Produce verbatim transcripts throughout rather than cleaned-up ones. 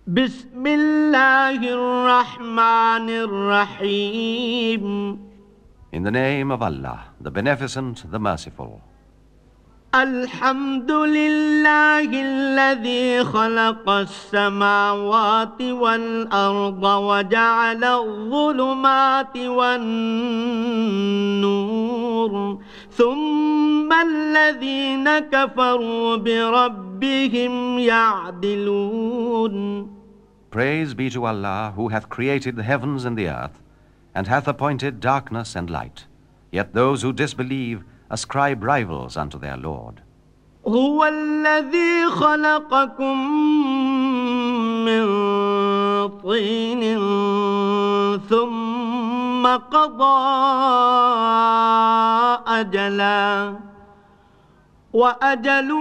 بسم الله الرحمن الرحيم. In the name of Allah, the Beneficent, the Merciful. الحمد لله الذي خلق السماوات والأرض وجعل الظلمات والنور ثم الذين كفروا بربهم يعدلون. Praise be to Allah, who hath created the heavens and the earth, and hath appointed darkness and light. Yet those who disbelieve ascribe rivals unto their Lord. هو الذي خلقكم من طين ثم قضى أجلا وأجل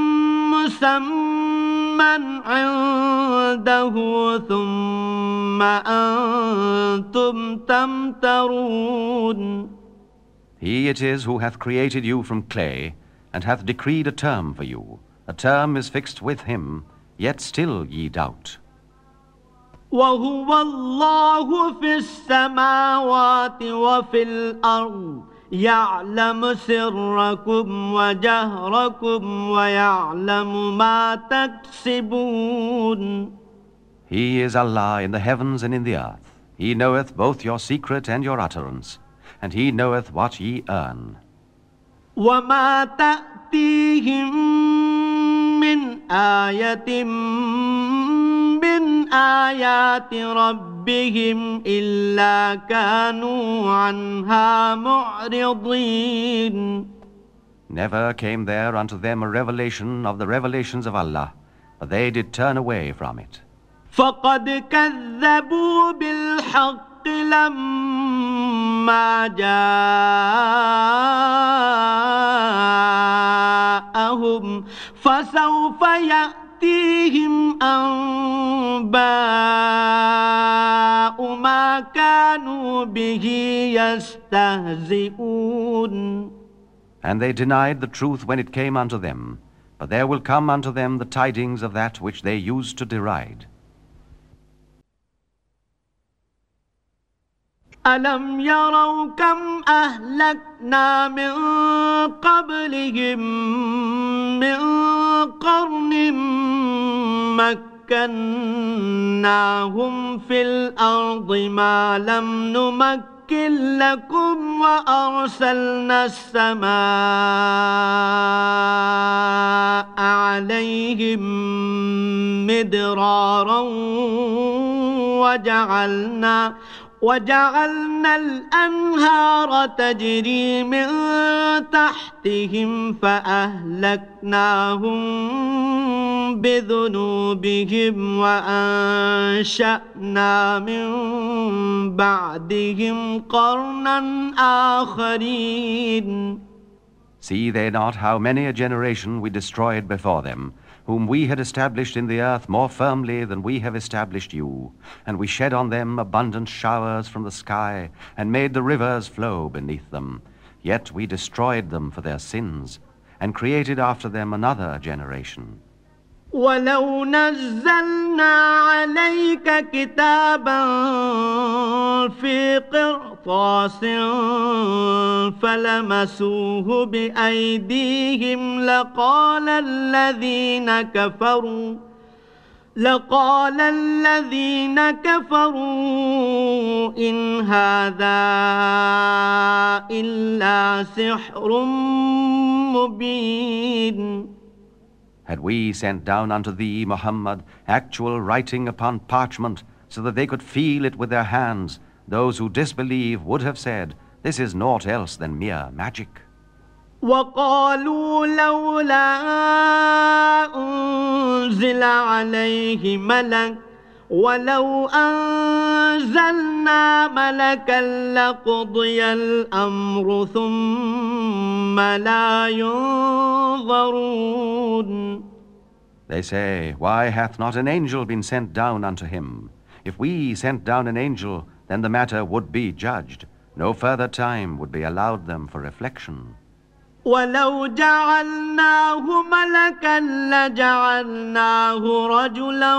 مسمى عنده ثم أنتم تمترون. He it is who hath created you from clay, and hath decreed a term for you. A term is fixed with him, yet still ye doubt. وهو الله في السماوات وفي الأرض يعلم سركم وجهركم ويعلم ما تكسبون. He is Allah in the heavens and in the earth. He knoweth both your secret and your utterance, and he knoweth what ye earn. وما تأتيهم من آية من آيات ربهم إلا كانوا عنها معرضين. Never came there unto them a revelation of the revelations of Allah, but they did turn away from it. فقد كذبوا بالحق لما جاءهم فسوف يأتيهم أنباء ما كانوا به يستهزئون. And they denied the truth when it came unto them, but there will come unto them the tidings of that which they used to deride. ألم يروا كم أهلكنا من قبلهم من قرن مكناهم في الأرض ما لم نمكن لكم وأرسلنا السماء عليهم مدرارا وجعلنا وجعلنا الأنهار تجري من تحتهم فأهلكناهم بذنوبهم وأنشأنا من بعدهم قرنا آخرين. See they not how many a generation we destroyed before them, whom we had established in the earth more firmly than we have established you, and we shed on them abundant showers from the sky, and made the rivers flow beneath them. Yet we destroyed them for their sins, and created after them another generation. ولو نزلنا عليك كتابا في قرطاس فلمسوه بأيديهم لقال الذين كفروا لقال الذين كفروا إن هذا إلا سحر مبين. Had we sent down unto thee, Muhammad, actual writing upon parchment, so that they could feel it with their hands, those who disbelieve would have said, this is naught else than mere magic. وقالوا لولا أنزل عليه ملك ولو أنزلنا ملكا لقضي الأمر ثم لا ينظرون. They say, why hath not an angel been sent down unto him? If we sent down an angel, then the matter would be judged. No further time would be allowed them for reflection. ولو جعلناه ملكا لجعلناه رجلا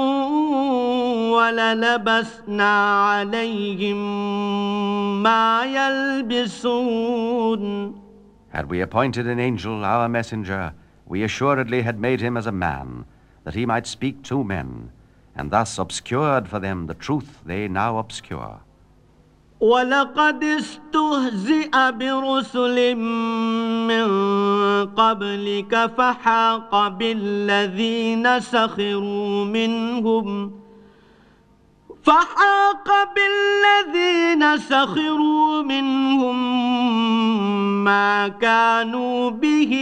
وللبسنا عليهم ما يلبسون. Had we appointed an angel our messenger, we assuredly had made him as a man, that he might speak to men, and thus obscured for them the truth they now obscure. ولقد استهزئ برسل من قبلك فحاق بالذين سخروا منهم فحاق بالذين سخروا منهم ما كانوا به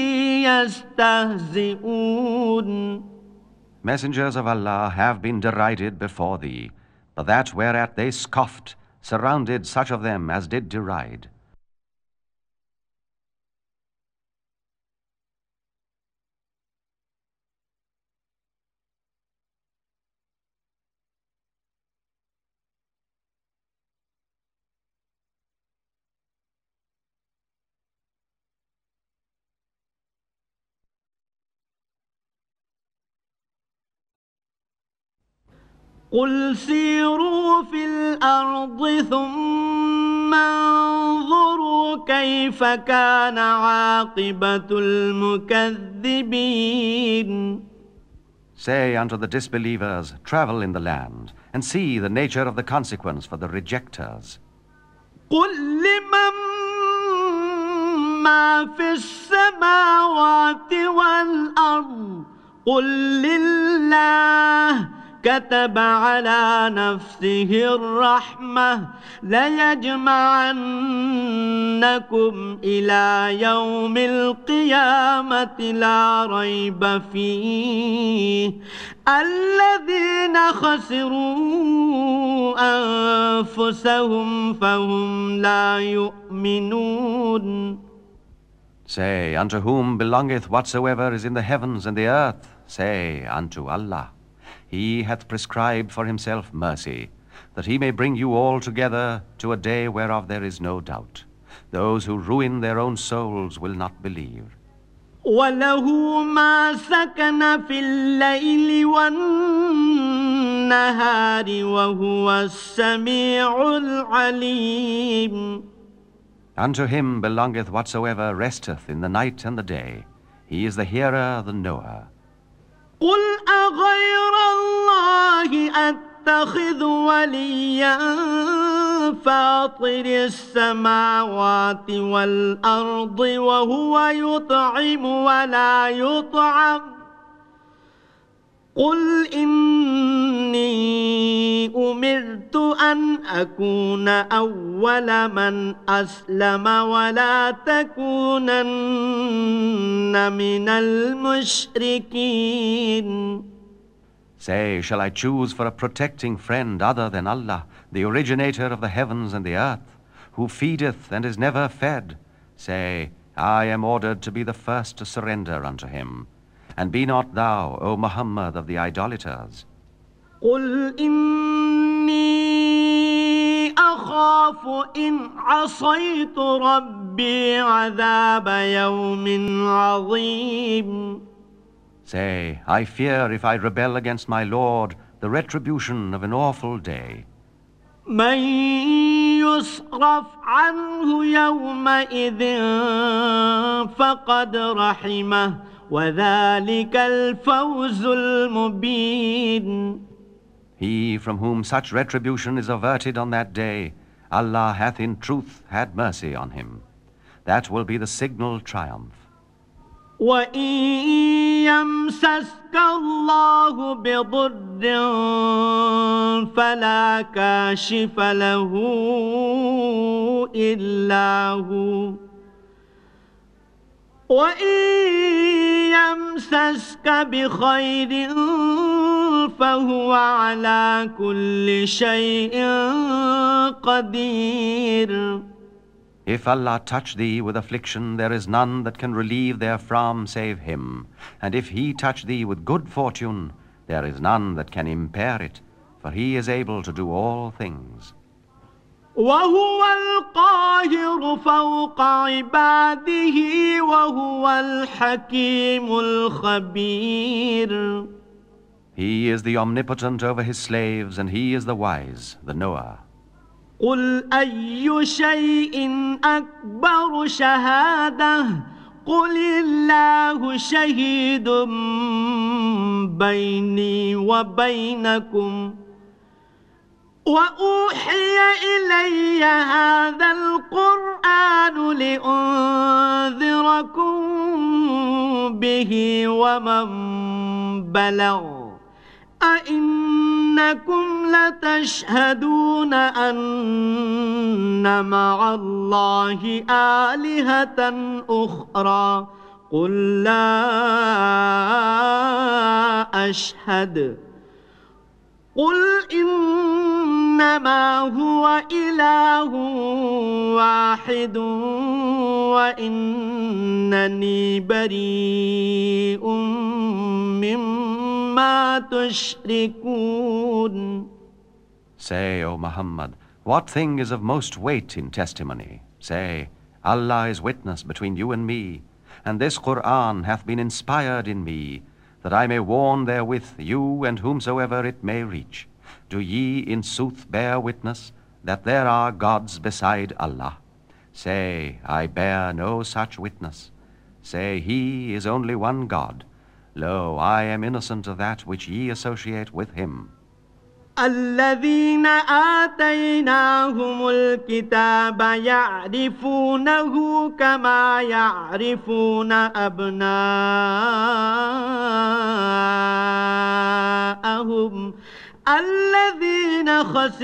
يستهزئون. Messengers of Allah have been derided before thee, but that whereat they scoffed surrounded such of them as did deride. قل سيروا في الأرض ثم انظروا كيف كان عاقبة المكذبين. Say unto the disbelievers, travel in the land, and see the nature of the consequence for the rejectors. قل لمن ما في السماوات والأرض قل لله كتب على نفسه الرحمة ليجمعنكم إلى يوم القيامة لا ريب فيه الذين خسروا أنفسهم فهم لا يؤمنون. Say, unto whom belongeth whatsoever is in the heavens and the earth? Say, unto Allah. He hath prescribed for himself mercy, that he may bring you all together to a day whereof there is no doubt. Those who ruin their own souls will not believe. وله ما سكن في الليل والنهار وهو السميع العليم. Unto him belongeth whatsoever resteth in the night and the day. He is the hearer, the knower. قل أغير الله أتخذ وليا فاطر السماوات والأرض وهو يطعم ولا يطعم قل إني أمرت أن أكون أول من أسلم ولا تكونن من المشركين. Say, shall I choose for a protecting friend other than Allah, the originator of the heavens and the earth, who feedeth and is never fed? Say, I am ordered to be the first to surrender unto him. And be not thou, O Muhammad, of the idolaters. قل إني أخاف إن عصيت ربي عذاب يوم عظيم. Say, I fear if I rebel against my Lord, the retribution of an awful day. من يصرف عنه يومئذ فقد رحمه وذلك الفوز المبين. He from whom such retribution is averted on that day, Allah hath in truth had mercy on him. That will be the signal triumph. وَإِن يَمْسَسْكَ اللَّهُ بِضُرٍّ فَلَا كَاشِفَ لَهُ إِلَّا هُوَ وَإِن يَمْسَسْكَ بِخَيْرٍ فَهُوَ عَلَى كُلِّ شَيْءٍ قَدِيرٌ. If Allah touch thee with affliction, there is none that can relieve therefrom save him. And if he touch thee with good fortune, there is none that can impair it, for he is able to do all things. وهو القاهر فوق عباده وهو الحكيم الخبير. He is the omnipotent over his slaves, and he is the wise, the knower. قل أي شيء أكبر شهادة قل الله شهيد بيني وبينكم وأوحي إلي هذا القرآن لأنذركم به ومن بلغ أئنكم لتشهدون أن مع الله آلهة أخرى قل لا أشهد قل إنما هو إله واحد وإنني بريء مما تشركون. Say, O Muhammad, what thing is of most weight in testimony? Say, Allah is witness between you and me, and this Qur'an hath been inspired in me, that I may warn therewith you and whomsoever it may reach. Do ye in sooth bear witness that there are gods beside Allah? Say, I bear no such witness. Say, He is only one God. Lo, I am innocent of that which ye associate with Him. الذين آتيناهم الكتاب يعرفونه كما يعرفون أبناءهم الذين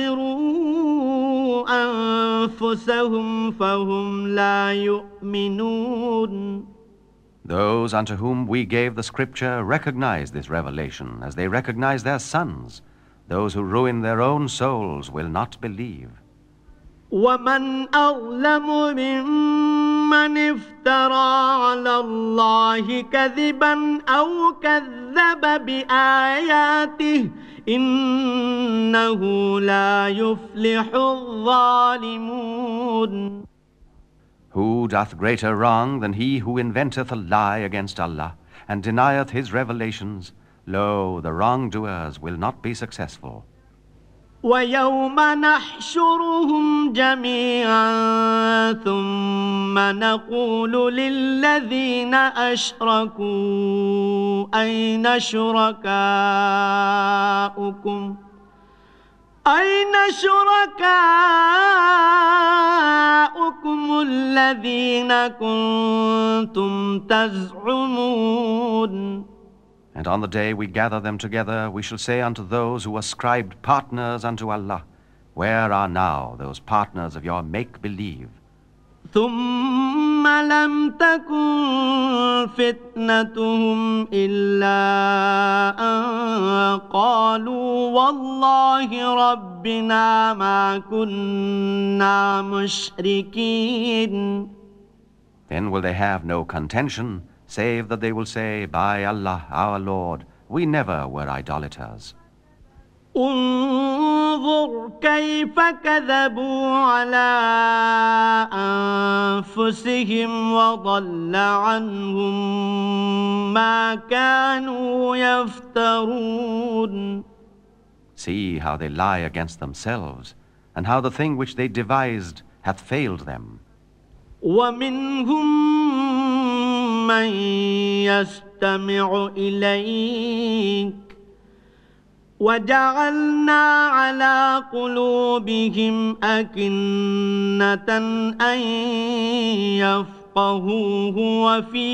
خسروا أنفسهم فهم لا يؤمنون. Those unto whom we gave the scripture recognize this revelation as they recognize their sons. Those who ruin their own souls will not believe. ومن أظلم ممن افترى على الله كذبا أو كذب بآياته إنه لا يفلح الظالمون. Who doth greater wrong than he who inventeth a lie against Allah and denieth his revelations? Lo, the wrongdoers will not be successful. ويوم نحشرهم جميعا ثم نقول للذين أشركوا أين شركاؤكم أين شركاؤكم الذين كنتم تزعمون. And on the day we gather them together, we shall say unto those who ascribed partners unto Allah, where are now those partners of your make-believe? ثم لم تكن فتنتهم إلا أن قالوا والله ربنا ما كنا مشركين. Then will they have no contention, save that they will say, by Allah, our Lord, we never were idolaters. انظر كيف كذبوا على أنفسهم وضل عنهم ما كانوا يفترون. See how they lie against themselves, and how the thing which they devised hath failed them. ومنهم من يستمع إليك وجعلنا على قلوبهم أكنة أن يفقهوه وفي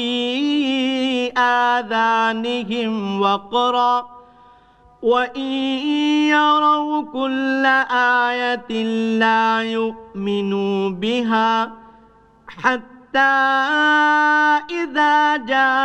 آذانهم وقرا وإن يروا كل آية لا يؤمنوا بها حتى إذا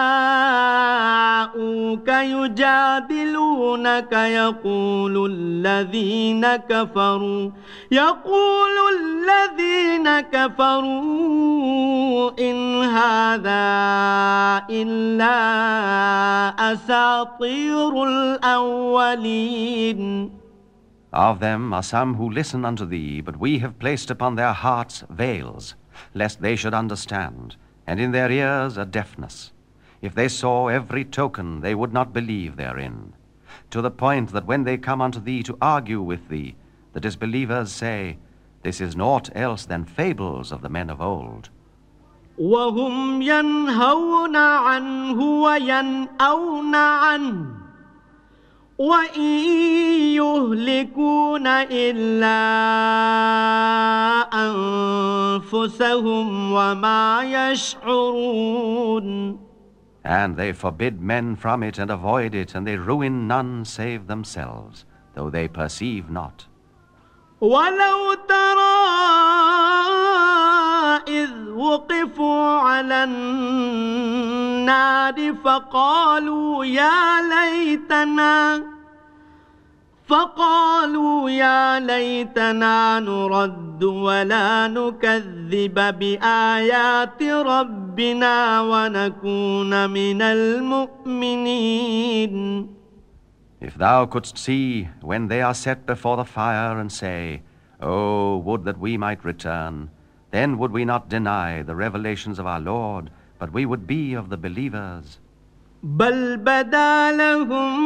جاءوك يجادلونك يقول الذين كفروا يقول الذين كفروا إن هذا إلا أساطير الأولين. Of them are some who listen unto thee, but we have placed upon their hearts veils, lest they should understand, and in their ears a deafness. If they saw every token, they would not believe therein, to the point that when they come unto thee to argue with thee, the disbelievers say, This is naught else than fables of the men of old. وهم ينهون عنه وينأون عنه وإن يهلكون إلا أنفسهم وما يشعرون. And they forbid men from it and avoid it, and they ruin none save themselves, though they perceive not. ولو ترى إذ وقفوا على النار فقالوا يا ليتنا فقالوا يا ليتنا نرد ولا نكذب بآيات ربنا ونكون من المؤمنين. If thou couldst see when they are set before the fire and say, Oh, would that we might return, then would we not deny the revelations of our Lord, but we would be of the believers. بل بدا لهم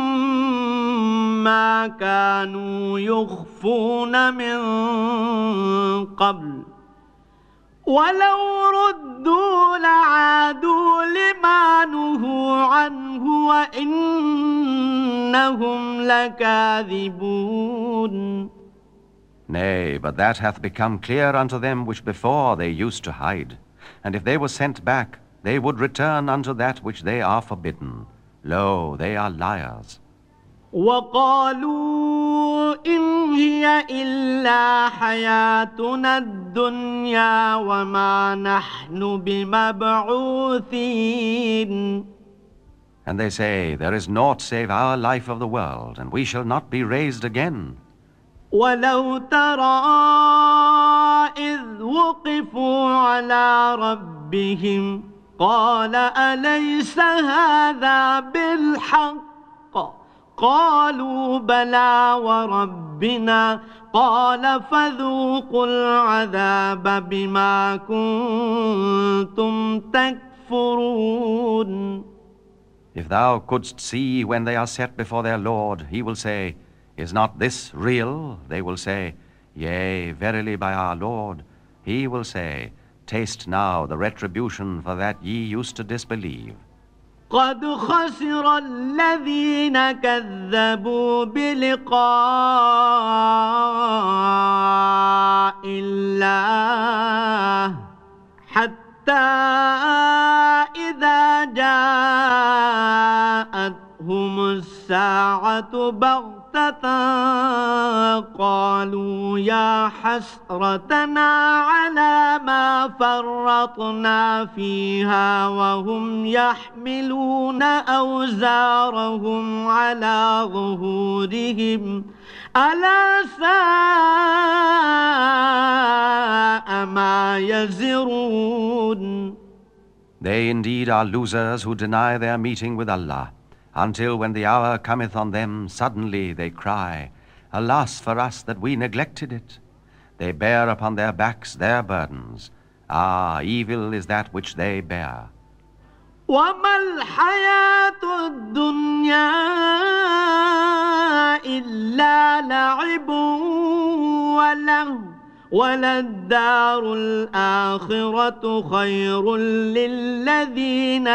ما كانوا يخفون من قبل ولو ردوا لعادوا لما نهوا عنه وإنهم لكاذبون. Nay, but that hath become clear unto them which before they used to hide. And if they were sent back, they would return unto that which they are forbidden. Lo, they are liars. وقالوا إن هي إلا حياتنا الدنيا وما نحن بمبعوثين. And they say, There is naught save our life of the world, and we shall not be raised again. ولو ترى إذ وقفوا على ربهم قال أليس هذا بالحق قالوا بلى وربنا قال فذوقوا العذاب بما كنتم تكفرون. If thou couldst see when they are set before their Lord, he will say, Is not this real? They will say, Yea, verily by our Lord. He will say, Taste now the retribution for that ye used to disbelieve. قد خسر الذين كذبوا بلقاء الله حتى إذا جاءتهم الساعة بغتة قالوا يا حسرتنا على ما فرطنا فيها وهم يحملون أوزارهم على ظهورهم ألا ساء ما يزرون. They indeed are losers who deny their meeting with Allah, until when the hour cometh on them, suddenly they cry, Alas for us that we neglected it. They bear upon their backs their burdens. Ah, evil is that which they bear. وما الحياة الدنيا إلا لعب ولهو وللدار الآخرة خير للذين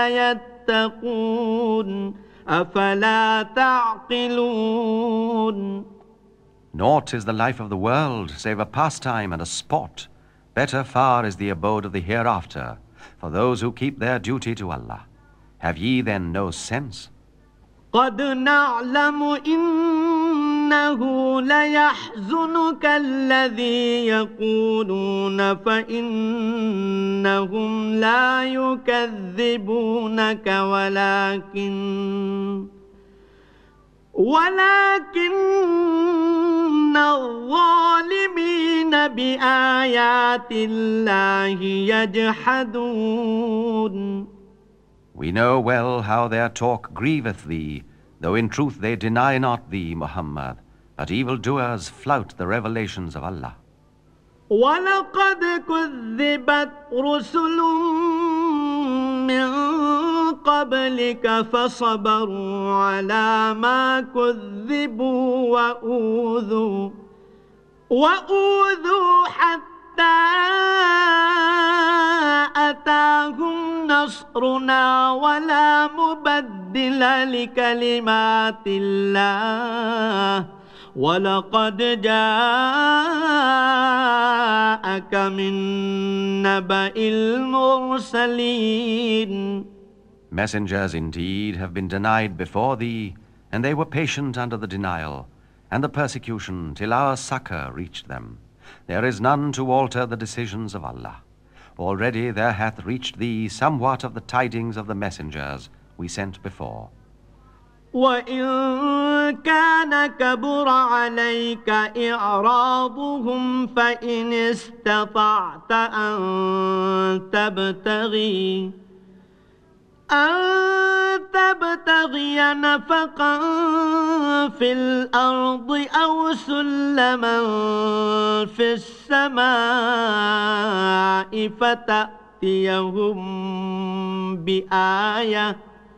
يتقون أفلا تعقلون. Naught is the life of the world, save a pastime and a sport. Better far is the abode of the hereafter, for those who keep their duty to Allah. Have ye then no sense? قد نعلم إنه ليحزنك الذي يقولون فإنهم لا يكذبونك ولكن ولكن الظالمين بآيات الله يجحدون. We know well how their talk grieveth thee, though in truth they deny not thee, Muhammad, But evildoers flout the revelations of Allah. وَلَقَدْ كُذِّبَتْ رُسُلٌ مِّن قَبْلِكَ فَصَبَرُوا عَلَى مَا كُذِّبُوا وَأُوذُوا وَأُوذُوا حَتَّى أَتَاهُمْ نَصْرُنَا وَلَا مُبَدِّلَ لِكَلِمَاتِ اللَّهِ وَلَقَدْ جَاءَكَ مِن نَّبَإِ الْمُرْسَلِينَ. Messengers indeed have been denied before thee, and they were patient under the denial and the persecution till our succor reached them. There is none to alter the decisions of Allah. Already there hath reached thee somewhat of the tidings of the messengers we sent before. وَإِن كَانَ كَبُرَ عَلَيْكَ إِعْرَاضُهُمْ فَإِنِ اسْتَطَعْتَ أَن تَبْتَغِي أَن تَبْتَغِيَ نَفَقًا فِي الْأَرْضِ أَوْ سُلَّمًا فِي السَّمَاءِ فَتَأْتِيَهُم بِآيَةٍ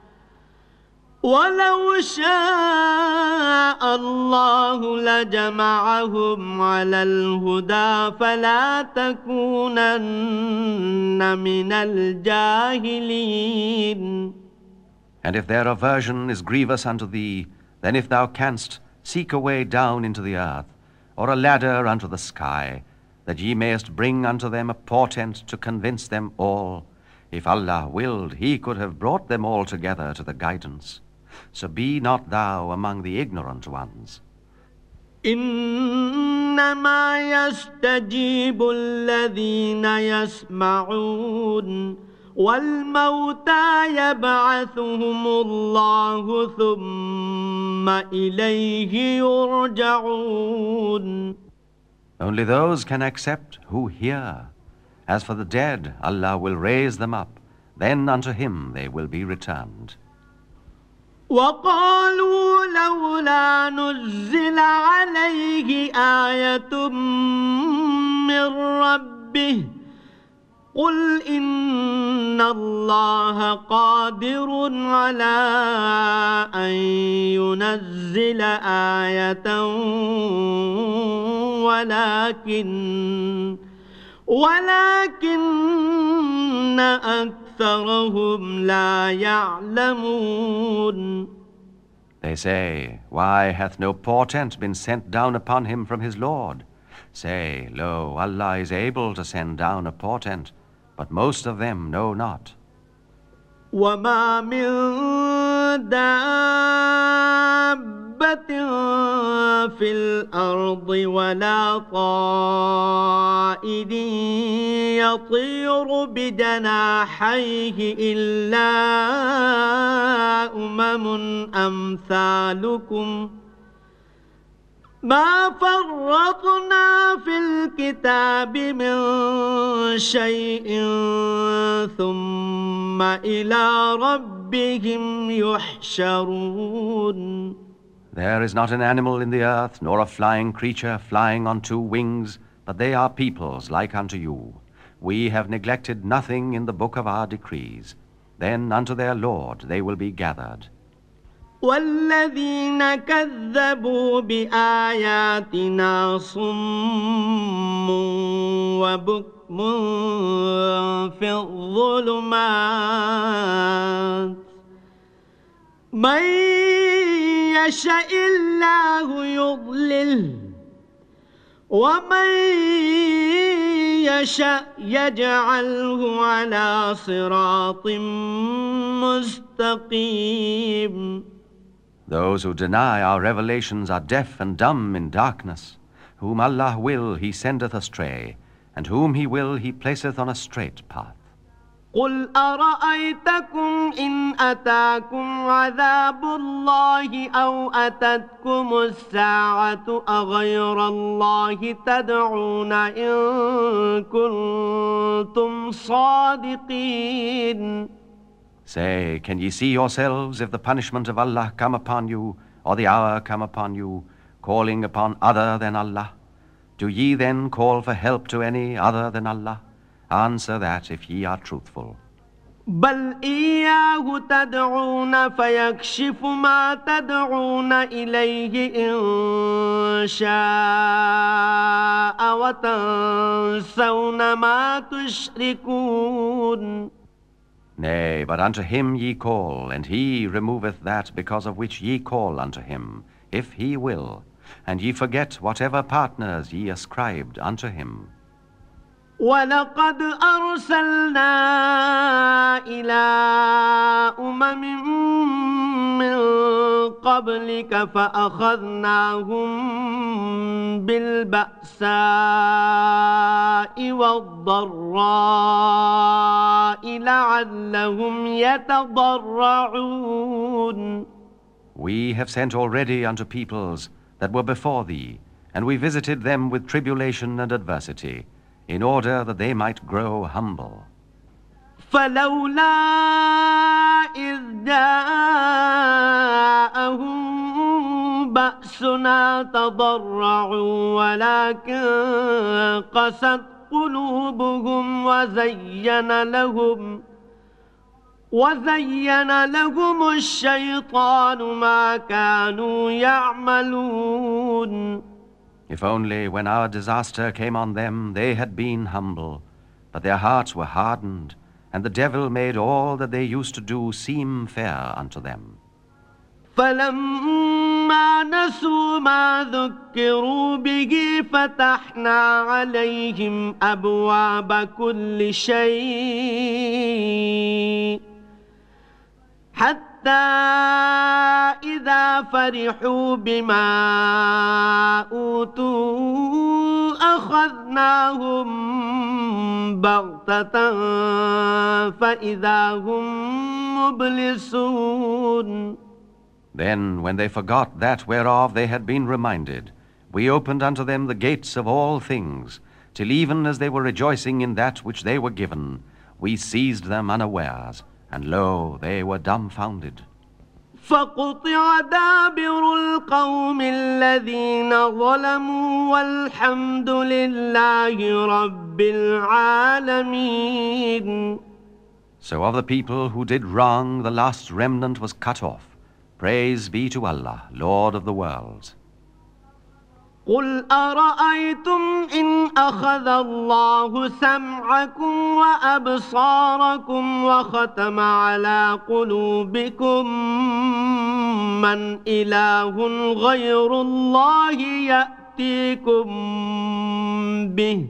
وَلَوْ شَاءَ اللَّهُ لَجَمَعَهُمْ عَلَى الْهُدَى فَلَا تَكُونَنَّ مِنَ الْجَاهِلِينَ. And if their aversion is grievous unto thee, then if thou canst, seek a way down into the earth, or a ladder unto the sky, that ye mayest bring unto them a portent to convince them all. If Allah willed, He could have brought them all together to the guidance. So be not thou among the ignorant ones. إنما يستجيب الذين يسمعون والموتى يبعثهم الله ثم إليه يرجعون. Only those can accept who hear. As for the dead, Allah will raise them up, then unto Him they will be returned. وقالوا لولا نزل عليه آية من ربه قل إن الله قادر على أن ينزل آية ولكن ولكن أكثرهم لا يعلمون. They say, why hath no portent been sent down upon him from his Lord? Say, lo, Allah is able to send down a portent, but most of them know not. وما من دابة في الأرض ولا طائر يطير بجناحيه إلا أمم أمثالكم ما فرطنا في الكتاب من شيء ثم إلى ربهم يحشرون. There is not an animal in the earth, nor a flying creature flying on two wings, but they are peoples like unto you. We have neglected nothing in the book of our decrees. Then unto their Lord they will be gathered. والذين كذبوا بآياتنا صم وبكم في الظلمات من يشاء الله يضلله ومن يشاء يجعله على صراط مستقيم. Those who deny our revelations are deaf and dumb in darkness. Whom Allah will, He sendeth astray, and whom He will, He placeth on a straight path. قل أرأيتكم إن أتاكم عذاب الله أو أتتكم الساعة أغير الله تدعون إن كنتم صادقين. Say, can ye see yourselves if the punishment of Allah come upon you, or the hour come upon you? calling upon other than Allah? Do ye then call for help to any other than Allah? Answer that if ye are truthful. بل إياه تدعون فيكشف ما تدعون إليه إن شاء وتنسون ما تشركون. Nay, but unto him ye call, and he removeth that because of which ye call unto him, if he will, and ye forget whatever partners ye ascribed unto him. ولقد أرسلنا إلى أمم من قبلك فأخذناهم بالبأساء والضراء لعلهم يتضرعون. We have sent already unto peoples that were before thee, and we visited them with tribulation and adversity, in order that they might grow humble. فلولا إذ جاءهم بأسنا تضرعوا ولكن قست قلوبهم وزين لهم وزين لهم الشيطان ما كانوا يعملون. If only when our disaster came on them they had been humble, but their hearts were hardened, and the devil made all that they used to do seem fair unto them. فلما نسوا ما ذكروا به فتحنا عليهم أبواب كل شيء حتى إذا فرحوا بما أوتوا أخذناهم بغتة فإذا هم مبلسون. Then, when they forgot that whereof they had been reminded, we opened unto them the gates of all things, till even as they were rejoicing in that which they were given, we seized them unawares, and lo, they were dumbfounded. فقطع دابر القوم الذين ظلموا والحمد لله رب العالمين. So of the people who did wrong, the last remnant was cut off. Praise be to Allah, Lord of the worlds. قل أرأيتم إن أخذ الله سمعكم وأبصاركم وختم على قلوبكم من إله غير الله يأتيكم به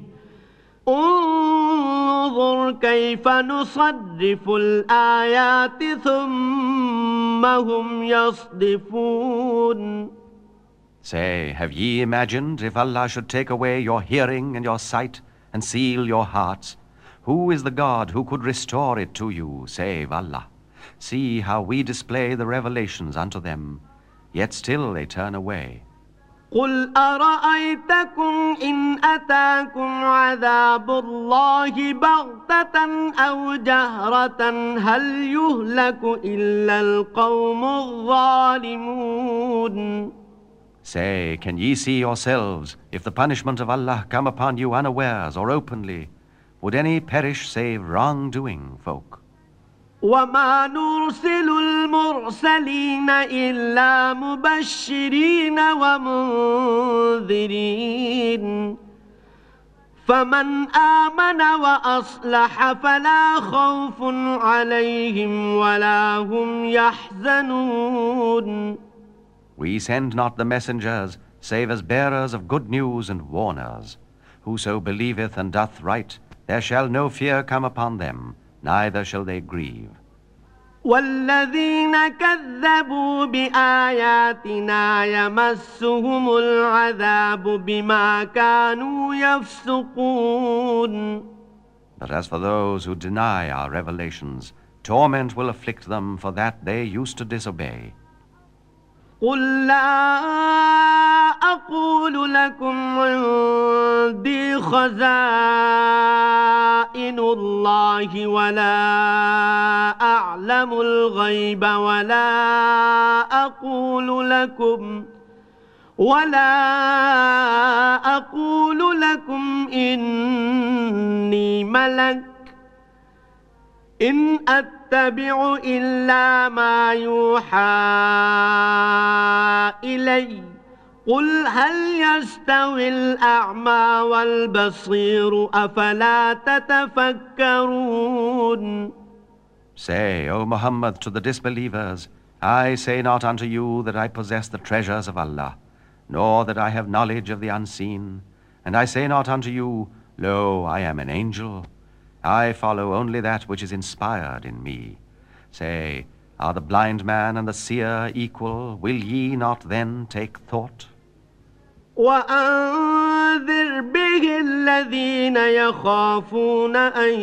انظر كيف نصرف الآيات ثم هم يصدفون. Say, have ye imagined if Allah should take away your hearing and your sight and seal your hearts? Who is the God who could restore it to you, save Allah? See how we display the revelations unto them, yet still they turn away. قل أرأيتكم إن أتاكم عذاب الله بغتة أو جهرة هل يهلك إلا القوم الظالمون. Say, can ye see yourselves, if the punishment of Allah come upon you unawares or openly, would any perish save wrongdoing folk? وما نرسل المرسلين إلا مبشرين ومنذرين فمن آمن وأصلح فلا خوف عليهم ولا هم يحزنون. We send not the messengers, save as bearers of good news and warners. Whoso believeth and doth right, there shall no fear come upon them, neither shall they grieve. والذين كذبوا بآياتنا يمسهم العذاب بما كانوا يفسقون. But as for those who deny our revelations, torment will afflict them for that they used to disobey. قل لا أقول لكم عندي خزائن الله ولا أعلم الغيب ولا أقول لكم ولا أقول لكم إني ملك إن أتبع إلا ما يوحى إلي قل هل يستوي الأعمى والبصير أفلا تتفكرون. Say, O Muhammad, to the disbelievers, I say not unto you that I possess the treasures of Allah, nor that I have knowledge of the unseen. And I say not unto you, Lo, I am an angel. I follow only that which is inspired in me. Say, are the blind man and the seer equal? Will ye not then take thought? وأنذر به الذين يخافون أن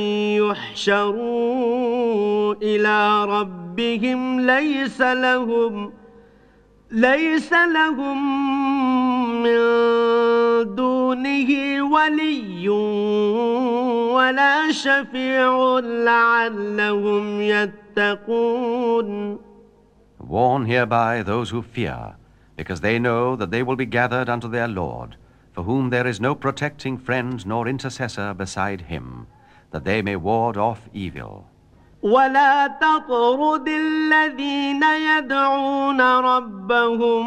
يحشروا إلى ربهم ليس لهم ليس لهم من دونه ولي ولا شفيع لعلهم يتقون. Warn hereby those who fear, because they know that they will be gathered unto their Lord, for whom there is no protecting friend nor intercessor beside him, that they may ward off evil. ولا تطرد الذين يدعون ربهم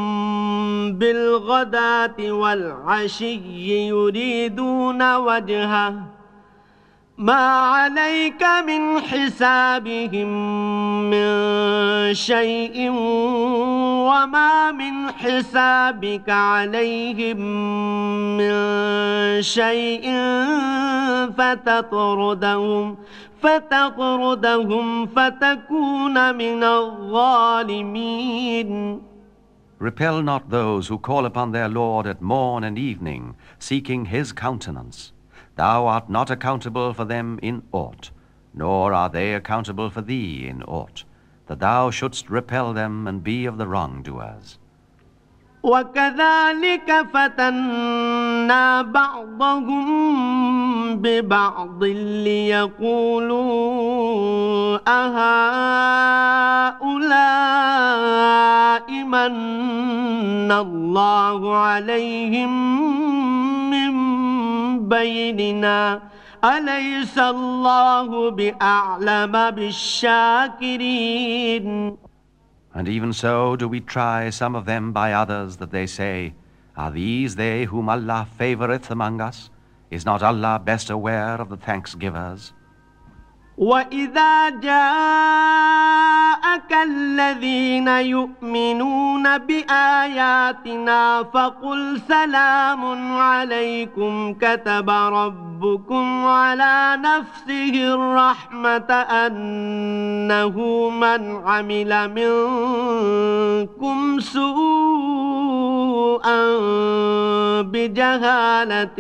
بالغداة والعشي يريدون وجهه ما عليك من حسابهم من شيء وما من حسابك عليهم من شيء فتطردهم فتطردهم فتكون من الظالمين. Repel not those who call upon their Lord at morn and evening, seeking his countenance. Thou art not accountable for them in aught, nor are they accountable for thee in aught, that thou shouldst repel them and be of the wrongdoers. وكذلك فتنا بعضهم ببعض ليقولوا أهؤلاء من الله عليهم من بيننا أليس الله بأعلم بالشاكرين. And even so do we try some of them by others, that they say, Are these they whom Allah favoureth among us? Is not Allah best aware of the thanksgivers? وَإِذَا جَاءَكَ الَّذِينَ يُؤْمِنُونَ بِآيَاتِنَا فَقُلْ سَلَامٌ عَلَيْكُمْ كَتَبَ رَبُّكُمْ عَلَى نَفْسِهِ الرَّحْمَةَ أَنَّهُ مَنْ عَمِلَ مِنكُمْ سُوءًا بِجَهَالَةٍ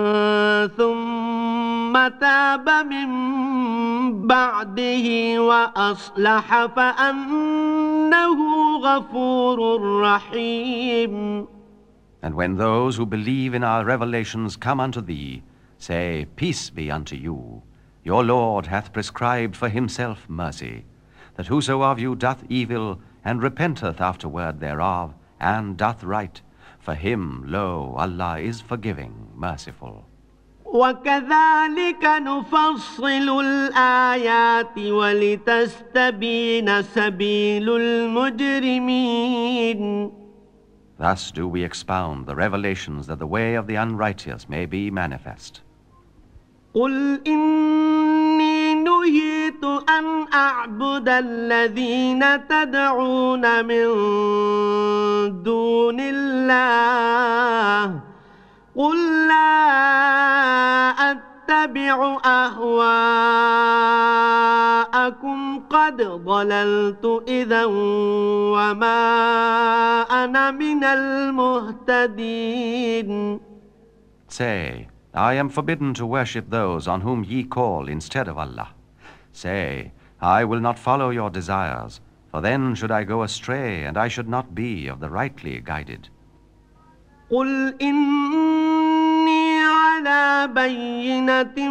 ثُمَّ تَابَ مِن بعده وأصلح فأنه غفور رحيم. And when those who believe in our revelations come unto thee, say, Peace be unto you. Your Lord hath prescribed for himself mercy, that whoso of you doth evil, and repenteth afterward thereof, and doth right, for him, lo, Allah is forgiving, merciful. وكذلك نفصل الآيات ولتستبين سبيل المجرمين. Thus do we expound the revelations, that the way of the unrighteous may be manifest. قل إني نهيت أن أعبد الذين تدعون من دون الله قل لا أتبع أهواءكم قد ضللت إذا وما أنا من المهتدين. Say, I am forbidden to worship those on whom ye call instead of Allah. Say, I will not follow your desires, for then should I go astray, and I should not be of the rightly guided. قل إني على بينة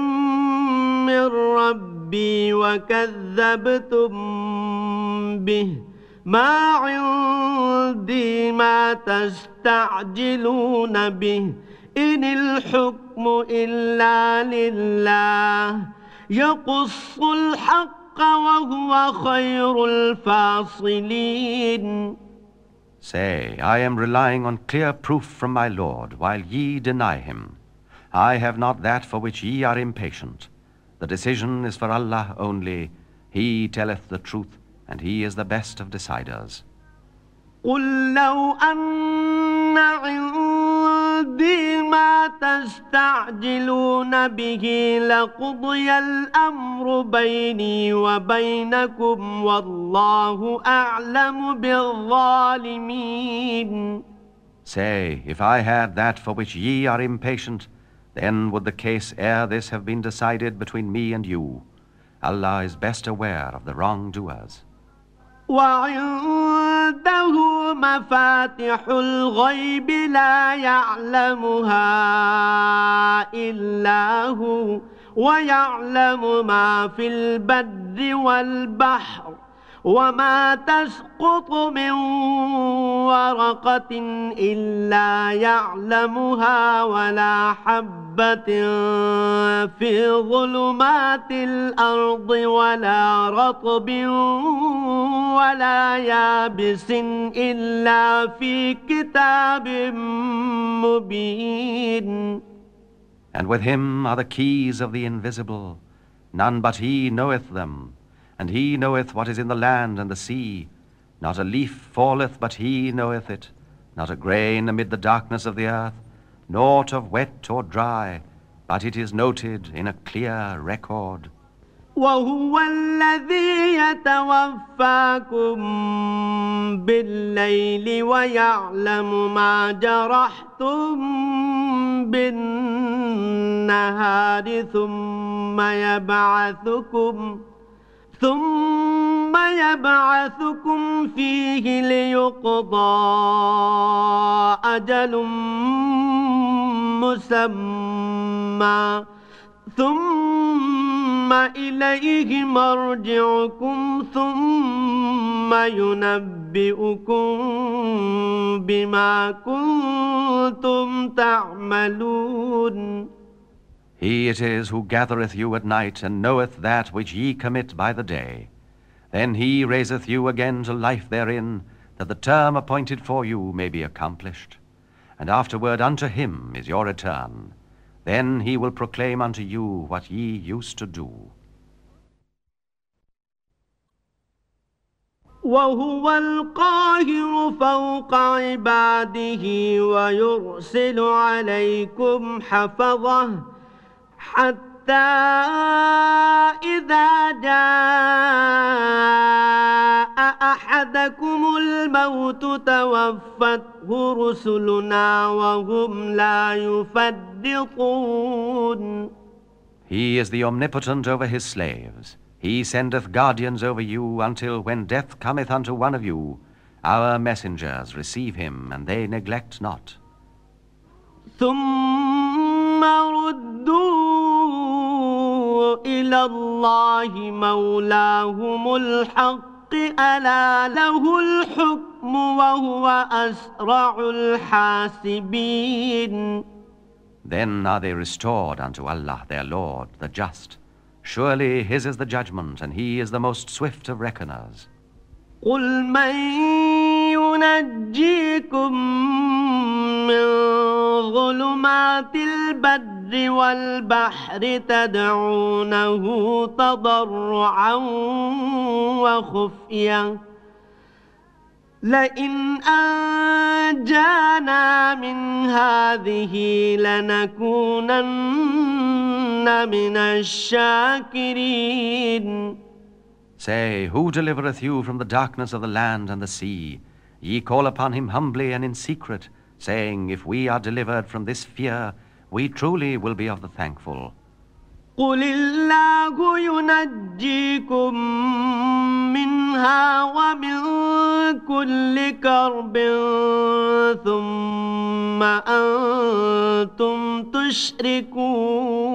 من ربي وكذبتم به ما عندي ما تستعجلون به إن الحكم إلا لله يقص الحق وهو خير الفاصلين. Say, I am relying on clear proof from my Lord, while ye deny him. I have not that for which ye are impatient. The decision is for Allah only. He telleth the truth, and he is the best of deciders. قل لو أن عندي ما تستعجلون به لقضي الأمر بيني وبينكم والله أعلم بالظالمين. Say, if I had that for which ye are impatient, then would the case ere this have been decided between me and you. Allah is best aware of the wrongdoers. وعنده مفاتح الغيب لا يعلمها إلا هو ويعلم ما في البر والبحر وما تسقط من ورقة إلا يعلمها ولا حبة في ظلمات الأرض ولا رطب ولا يابس إلا في كتاب مبين. And with him are the keys of the invisible. None but he knoweth them. And he knoweth what is in the land and the sea. Not a leaf falleth but he knoweth it, not a grain amid the darkness of the earth, naught of wet or dry, but it is noted in a clear record. وهو الذي يتوفاكم بالليل ويعلم ما جرحتم بالنهار ثم يبعثكم ثم يبعثكم فيه ليقضى أجل مسمى ثم إليه مرجعكم ثم ينبئكم بما كنتم تعملون. He it is who gathereth you at night, and knoweth that which ye commit by the day. Then he raiseth you again to life therein, that the term appointed for you may be accomplished. And afterward unto him is your return. Then he will proclaim unto you what ye used to do. وهو القاهر فوق عباده ويرسل عليكم حفظه حتى إذا جاء أحدكم الموت توفته رسلنا وهم لا يفرطون. He is the omnipotent over his slaves. He sendeth guardians over you until when death cometh unto one of you, our messengers receive him, and they neglect not. ثم ردوا إلى الله مولاهم الحق ألا له الحكم وهو أسرع الحاسبين. Then are they restored unto Allah their Lord, the just. Surely his is the judgment, and he is the most swift of reckoners. قل من ينجيكم من ظلمات البر والبحر تدعونه تضرعا وخفيا لئن أنجانا من هذه لنكونن من الشاكرين. Say, who delivereth you from the darkness of the land and the sea? Ye call upon him humbly and in secret, saying, if we are delivered from this fear, we truly will be of the thankful. قل الله ينجيكم منها ومن كل كرب ثم أنتم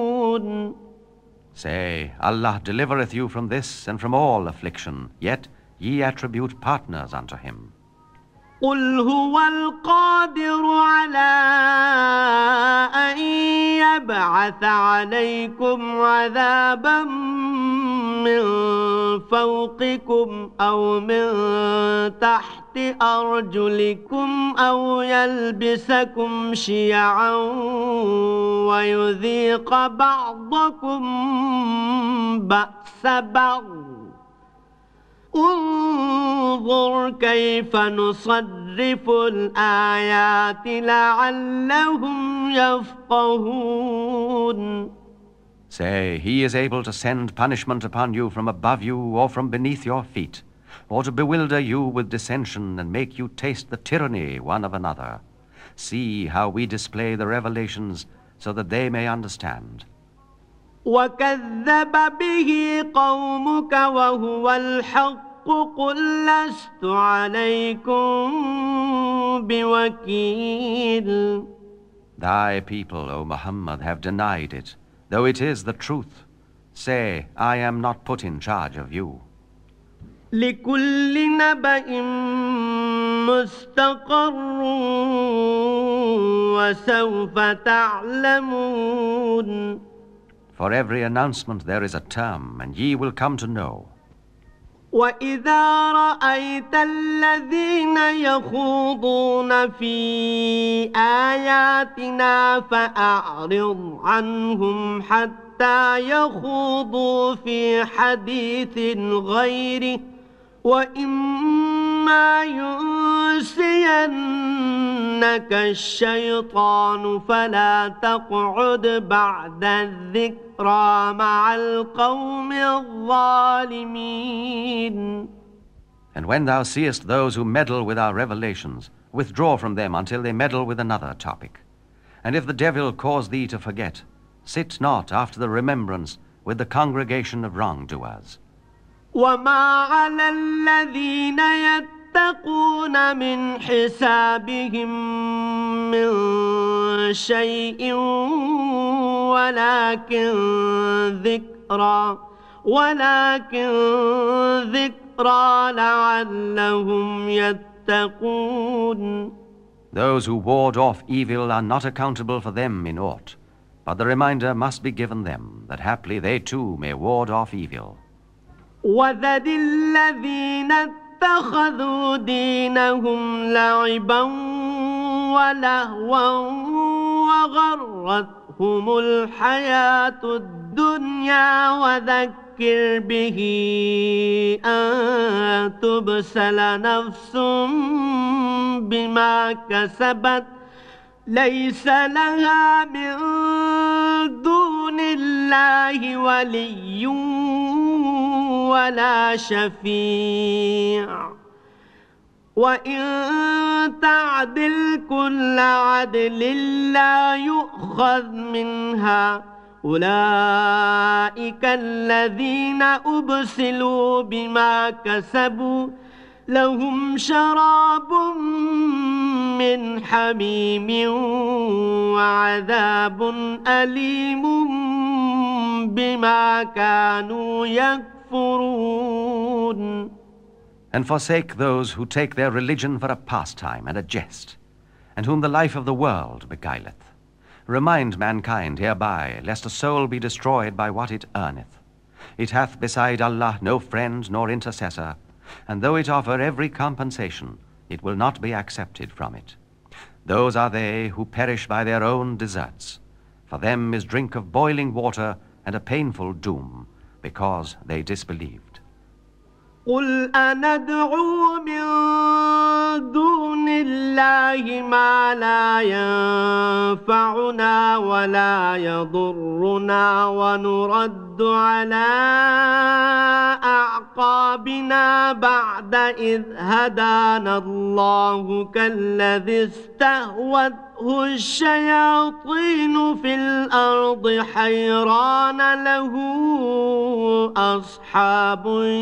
تشركون. Say, Allah delivereth you from this and from all affliction, yet ye attribute partners unto him. قل هو القادر على أن يبعث عليكم عذابا من فوقكم أو من تحت أرجلكم أو يلبسكم شيعا ويذيق بعضكم بأس بعض انظر كيف نصرف الآيات لعلهم يفقهون. Say, he is able to send punishment upon you from above you or from beneath your feet, or to bewilder you with dissension and make you taste the tyranny one of another. See how we display the revelations so that they may understand. وكذب به قومك وهو الحق قل لست عليكم بوكيل. Thy people, O Muhammad, have denied it, though it is the truth. Say, I am not put in charge of you. لكل نبأ مستقر وسوف تعلمون. For every announcement there is a term, and ye will come to know. وإذا رأيت الذين يخوضون في آياتنا فأعرض عنهم حتى يخوضوا في حديث غيره وإما ينسينك الشيطان فلا تقعد بعد الذكرى مع القوم الظالمين. And when thou seest those who meddle with our revelations, withdraw from them until they meddle with another topic. And if the devil cause thee to forget, sit not after the remembrance with the congregation of wrongdoers. وما على الذين يتقون من حسابهم من شيء ولكن ذكرى ولكن ذكرى لعلهم يتقون. Those who ward off evil are not accountable for them in aught, but the reminder must be given them that haply they too may ward off evil. وذر الذين اتخذوا دينهم لعبا ولهوا وغرتهم الحياة الدنيا وذكر به أن تبسل نفس بما كسبت ليس لها من دون الله ولي ولا شفيع وإن تعدل كل عدل لا يؤخذ منها أولئك الذين أبسلوا بما كسبوا لهم شراب من حميم وعذاب أليم بما كانوا يكفرون. And forsake those who take their religion for a pastime and a jest, and whom the life of the world beguileth. Remind mankind hereby, lest a soul be destroyed by what it earneth. It hath beside Allah no friend nor intercessor, and though it offer every compensation, it will not be accepted from it. Those are they who perish by their own deserts. For them is drink of boiling water and a painful doom, because they disbelieved. قل أندعو من دون الله ما لا ينفعنا ولا يضرنا ونرد على أعقابنا بعد إذ هدانا الله كالذي استهوته الشياطين في الأرض حيران له أصحاب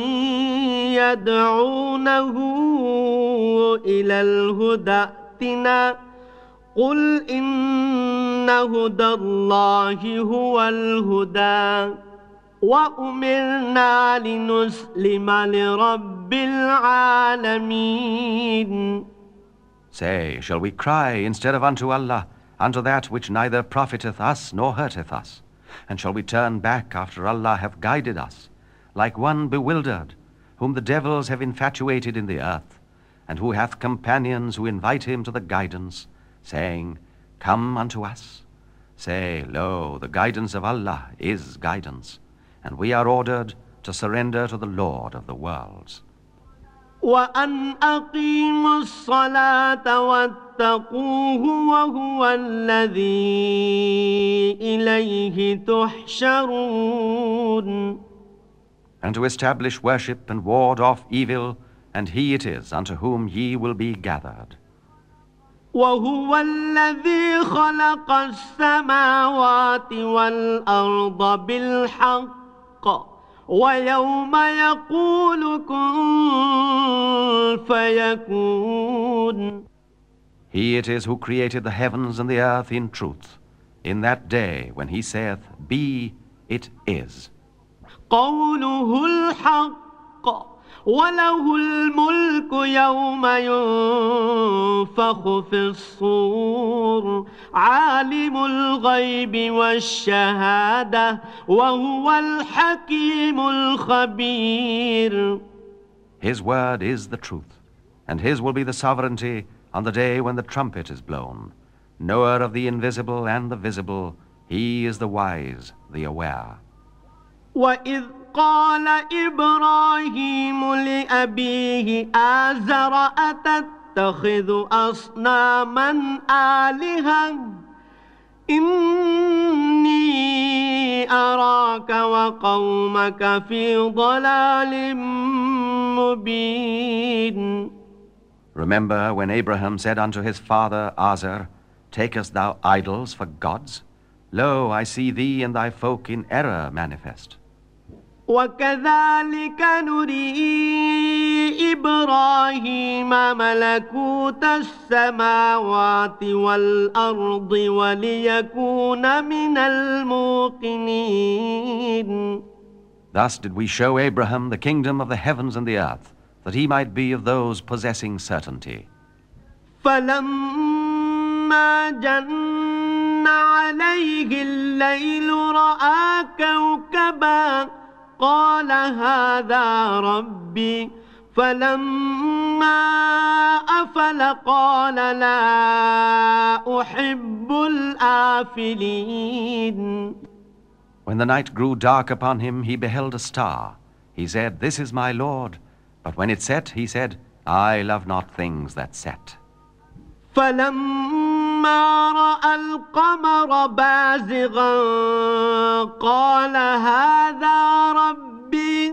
يدعونه إلى الهدى ائتنا قل إن هدى الله هو الهدى وأمرنا لنسلم لرب العالمين. Say, shall we cry instead of unto Allah, unto that which neither profiteth us nor hurteth us? And shall we turn back after Allah hath guided us, like one bewildered, whom the devils have infatuated in the earth, and who hath companions who invite him to the guidance, saying, Come unto us? Say, Lo, the guidance of Allah is guidance, and we are ordered to surrender to the Lord of the worlds. وأن أقيموا الصلاة واتقوه وهو الذي إليه تحشرون. And to establish worship and ward off evil, and he it is unto whom ye will be gathered. وهو الذي خلق السماوات والأرض بالحق ويوم يقول كن فيكون. He it is who created the heavens and the earth in truth, in that day when he saith, Be, it is. قوله الحق وله الملك يوم ينفخ في الصور عالم الغيب والشهادة وهو الحكيم الخبير. His word is the truth, and his will be the sovereignty on the day when the trumpet is blown. Knower of the invisible and the visible, he is the wise, the aware. وإذ قال إبراهيم لأبيه آزر أتتخذ أصناما آلهة إني أراك وقومك في ضلال مبين. Remember when Abraham said unto his father Azar, Takest thou idols for gods? Lo, I see thee and thy folk in error manifest. وكذلك نري إبراهيم ملكوت السماوات والأرض وليكون من الموقنين. Thus did we show Abraham the kingdom of the heavens and the earth, that he might be of those possessing certainty. فلما جن عليه الليل رأى كوكبا قال هذا ربي فلما أفل قال لا أحب الآفلين. When the night grew dark upon him, he beheld a star. He said, This is my Lord. But when it set, he said, I love not things that set. فلما رأى القمر بازغا قال هذا ربي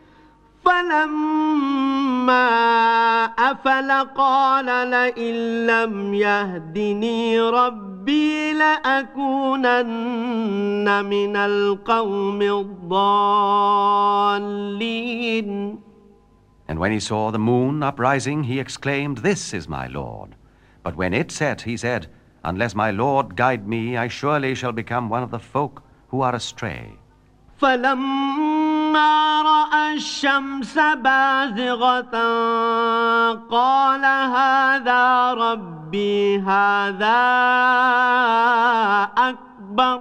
فلما أفل قال لئن لم يهدني ربي لأكونن من القوم الضالين. And when he saw the moon uprising, he exclaimed, This is my Lord. But when it set, he said, Unless my Lord guide me, I surely shall become one of the folk who are astray. فلما رأى الشمس بازغة قال هذا ربي هذا أكبر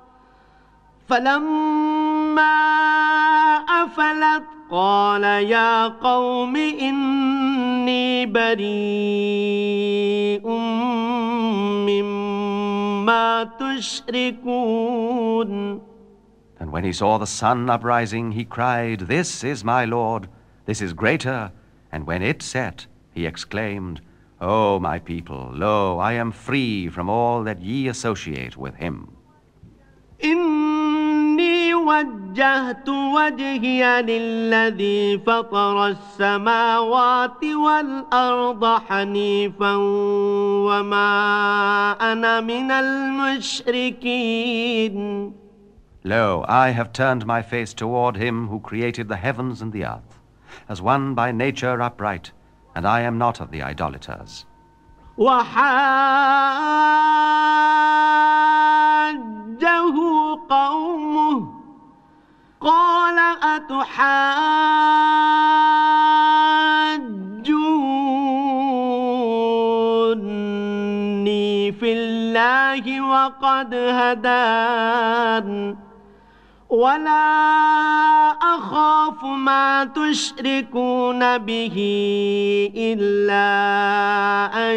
فلما أفلت قال يا قوم إني بريء مما تشركون. And when he saw the sun uprising, he cried, This is my Lord, this is greater. And when it set, he exclaimed, O my people, lo, I am free from all that ye associate with him. إني وجهت وجهي للذي فطر السماوات والأرض حنيفا وما أنا من المشركين. Lo, I have turned my face toward him who created the heavens and the earth, as one by nature upright, and I am not of the idolaters. وحاجه قومه قال في الله وقد هدان ولا أخاف ما تشركون به إلا أن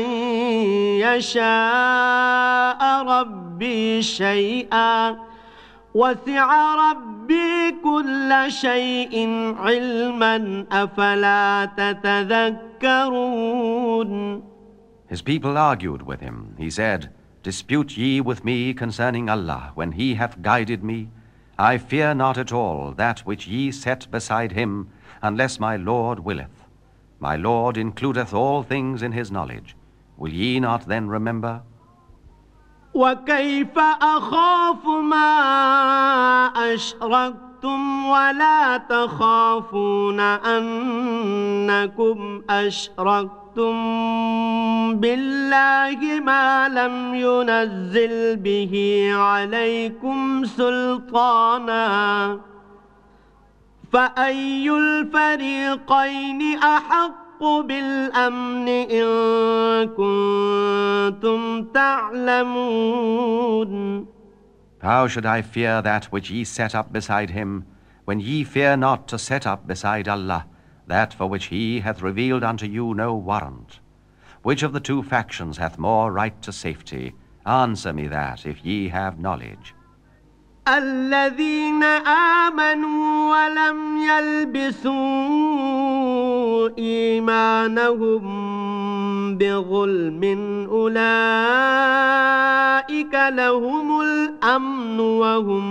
يشاء ربي شيئا وسع ربي كل شيء علما أفلا تتذكرون. His people argued with him. He said, Dispute ye with me concerning Allah, when he hath guided me? I fear not at all that which ye set beside him, unless my Lord willeth. My Lord includeth all things in his knowledge. Will ye not then remember? وكيف أخاف ما أشركتم ولا تخافون أنكم أشركتم بالله ما لم ينزل به عليكم سلطانا فأي الفريقين أحق بالأمن إن كنتم تعلمون. How should I fear that which ye set up beside him, when ye fear not to set up beside Allah that for which he hath revealed unto you no warrant? Which of the two factions hath more right to safety? Answer me that, if ye have knowledge. الذين آمنوا ولم يلبسوا إيمانهم بظلم أولئك لهم الأمن وهم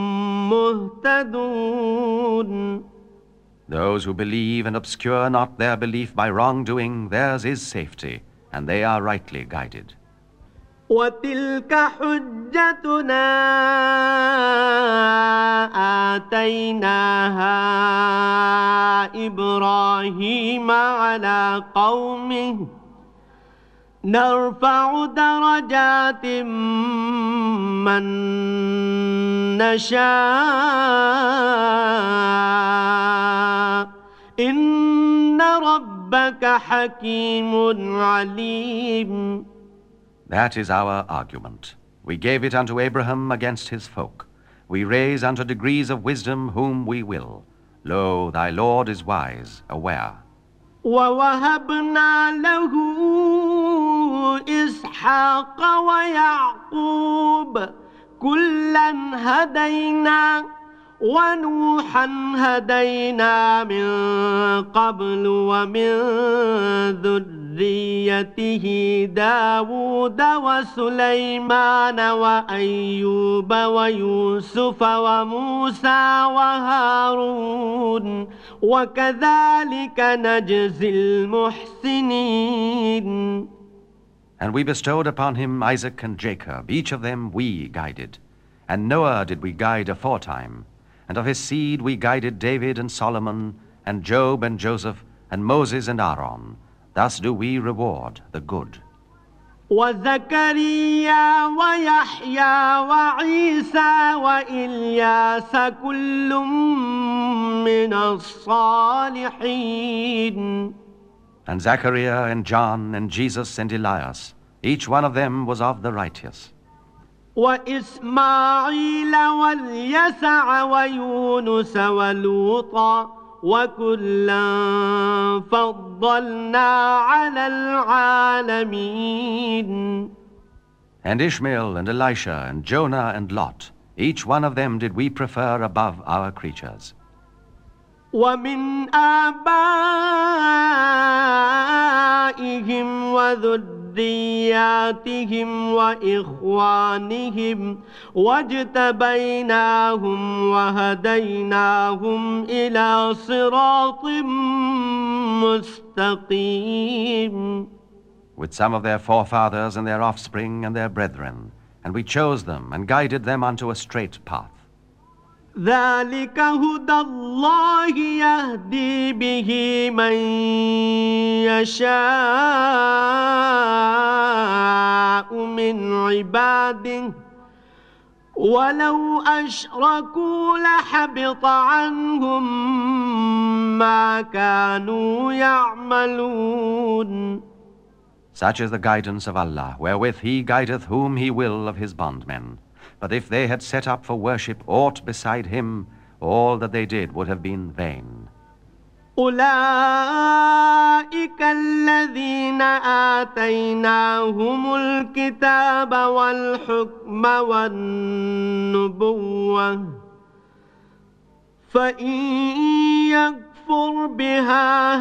مهتدون. Those who believe and obscure not their belief by wrongdoing, theirs is safety, and they are rightly guided. وتلك حجتنا آتيناها إبراهيم على قومه نرفع درجات من نشاء إن ربك حكيم عليم. That is our argument. We gave it unto Abraham against his folk. We raise unto degrees of wisdom whom we will. Lo, thy Lord is wise, aware. ووهبنا له إسحاق ويعقوب كلا هدينا ونوحا هدينا من قبل ومن ذريته داود وسليمان وأيوب ويوسف وموسى وهارون وكذلك نجزي المحسنين. And we bestowed upon him Isaac and Jacob, each of them we guided. And Noah did we guide aforetime. And of his seed we guided David and Solomon, and Job and Joseph, and Moses and Aaron. Thus do we reward the good. وزكريا ويحيى وعيسى وإلياس كل من الصالحين. And Zachariah and John and Jesus and Elias, each one of them was of the righteous. وإسماعيل واليسع ويونس ولوطا وكلا فضلنا على العالمين. And Ishmael and Elisha and Jonah and Lot, each one of them did we prefer above our creatures. ومن آبائهم وذرياتهم وإخوانهم واجتبيناهم وهديناهم إلى صراط مستقيم. With some of their forefathers and their offspring and their brethren, and we chose them and guided them unto a straight path. ذلك هدى الله يهدي به من يشاء من عباده ولو أشركوا لحبط عنهم ما كانوا يعملون. Such is the guidance of Allah, wherewith He guideth whom He will of His bondmen. But if they had set up for worship aught beside Him, all that they did would have been vain. أولئك الذين آتيناهم الكتاب والحكم والنبوة فإن يكفر بها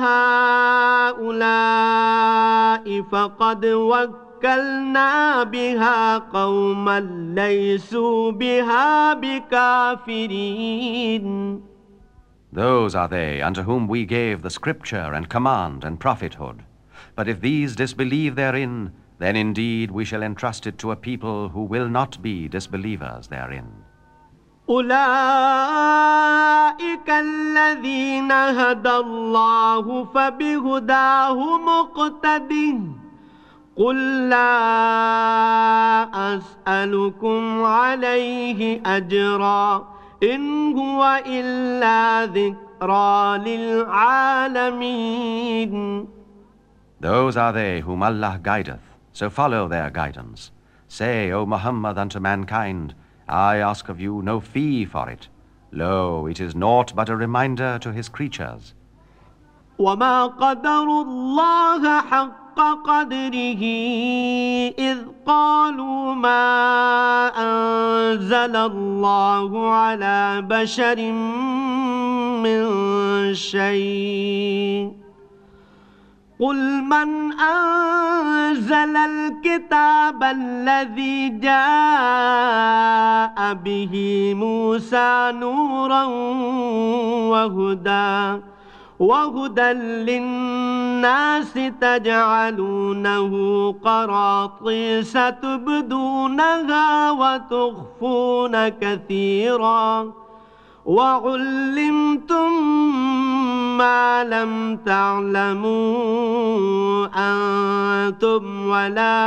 هؤلاء فقد وكلنا بها قوما ليسوا بها بكافرين. Those are they unto whom we gave the scripture and command and prophethood. But if these disbelieve therein, then indeed we shall entrust it to a people who will not be disbelievers therein. أولئك الذين هدى الله فبهداه مقتده قل لا أسألكم عليه أجرا إن هو إلا ذكرى للعالمين. Those are they whom Allah guideth, so follow their guidance. Say, O Muhammad, unto mankind, I ask of you no fee for it. Lo, it is naught but a reminder to His creatures. وما قدروا الله حق قدره إذ قالوا ما أنزل الله على بشر من شيء قل من أنزل الكتاب الذي جاء به موسى نورا وهدى وهدى للناس تجعلونه قراطيس تبدونها وتخفون كثيرا وعلمتم ما لم تعلموا أنتم ولا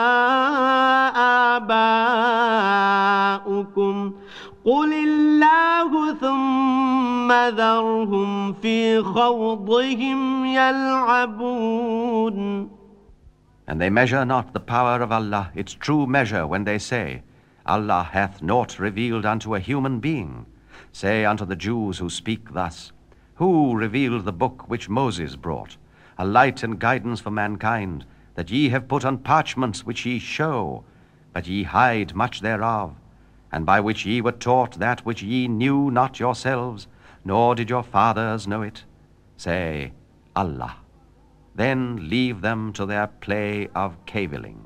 آباؤكم قل الله ثم ذرهم في خوضهم يلعبون. And they measure not the power of Allah its true measure when they say, Allah hath naught revealed unto a human being. Say unto the Jews who speak thus, Who revealed the book which Moses brought, a light and guidance for mankind, that ye have put on parchments which ye show, but ye hide much thereof, and by which ye were taught that which ye knew not yourselves, nor did your fathers know it? Say, Allah. Then leave them to their play of cavilling.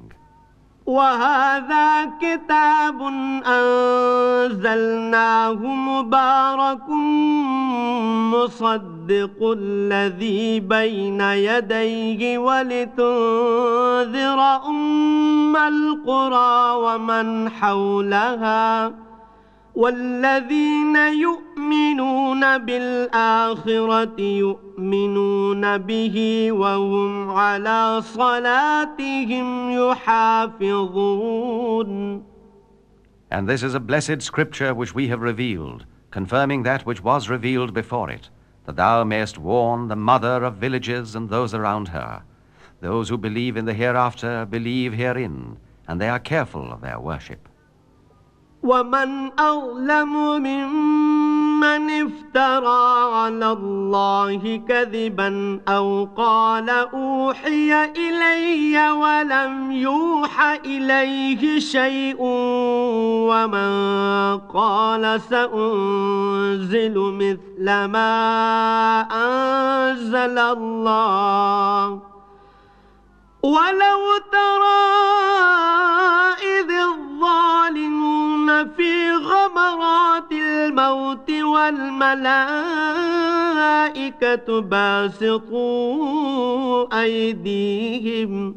وهذا كتاب أنزلناه مبارك مصدق الذي بين يديه ولتنذر أم القرى ومن حولها والذين يؤمنون بالآخرة يؤمنون به وهم على صلاتهم يحافظون. And this is a blessed scripture which we have revealed, confirming that which was revealed before it, that thou mayest warn the mother of villages and those around her. Those who believe in the hereafter believe herein, and they are careful of their worship. ومن أظلم ممن افترى على الله كذبا أو قال أوحي إلي ولم يوحى إليه شيء ومن قال سأنزل مثل ما أنزل الله ولو ترى إذ الظالمون في غمرات الموت والملائكة باسطوا أيديهم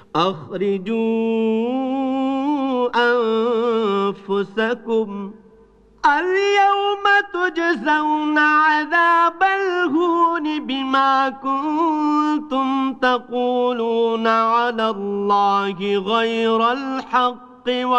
أخرجوا أنفسكم اليوم تجزون عذاب الهون بما كنتم تقولون على الله غير الحق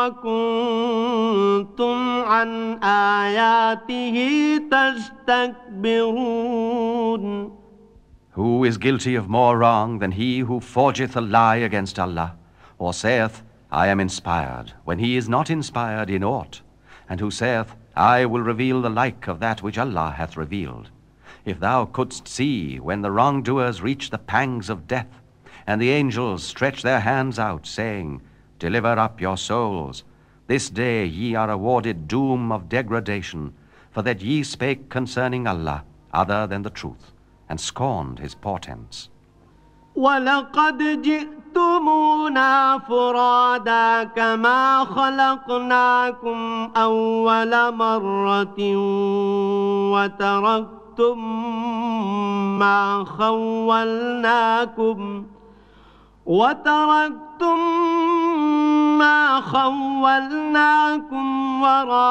وكنتم عن آياته تستكبرون. Who is guilty of more wrong than he who forgeth a lie against Allah, or saith, I am inspired, when he is not inspired in aught, and who saith, I will reveal the like of that which Allah hath revealed? If thou couldst see when the wrongdoers reach the pangs of death, and the angels stretch their hands out, saying, Deliver up your souls. This day ye are awarded doom of degradation, for that ye spake concerning Allah other than the truth, and scorned his portents. وَلَقَدْ جِئْتُمُونَا فُرَادَى كَمَا خَلَقْنَاكُمْ أَوَّلَ مَرَّةٍ وَتَرَكْتُمْ مَا خَوَّلْنَاكُمْ وَتَرَكْتُمْ مَا خَوَّلْنَاكُمْ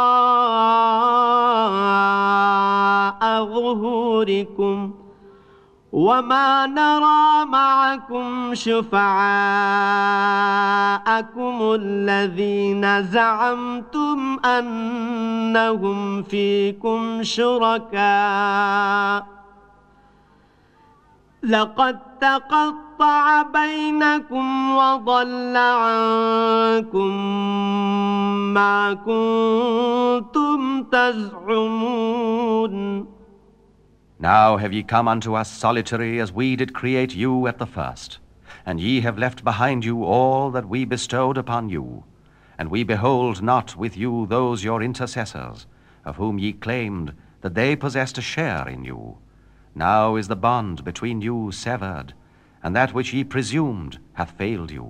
وَرَاءَ ظُهُورِكُمْ وَمَا نَرَى مَعَكُمْ شُفَعَاءَكُمُ الَّذِينَ زَعَمْتُمْ أَنَّهُمْ فِيكُمْ شُرَكَاءُ لَقَدْ تَقَطَّعَ بَيْنَكُمْ وَضَلَّ عَنكُمْ مَا كُنتُمْ تَزْعُمُونَ. Now have ye come unto us solitary as we did create you at the first, and ye have left behind you all that we bestowed upon you, and we behold not with you those your intercessors, of whom ye claimed that they possessed a share in you. Now is the bond between you severed, and that which ye presumed hath failed you.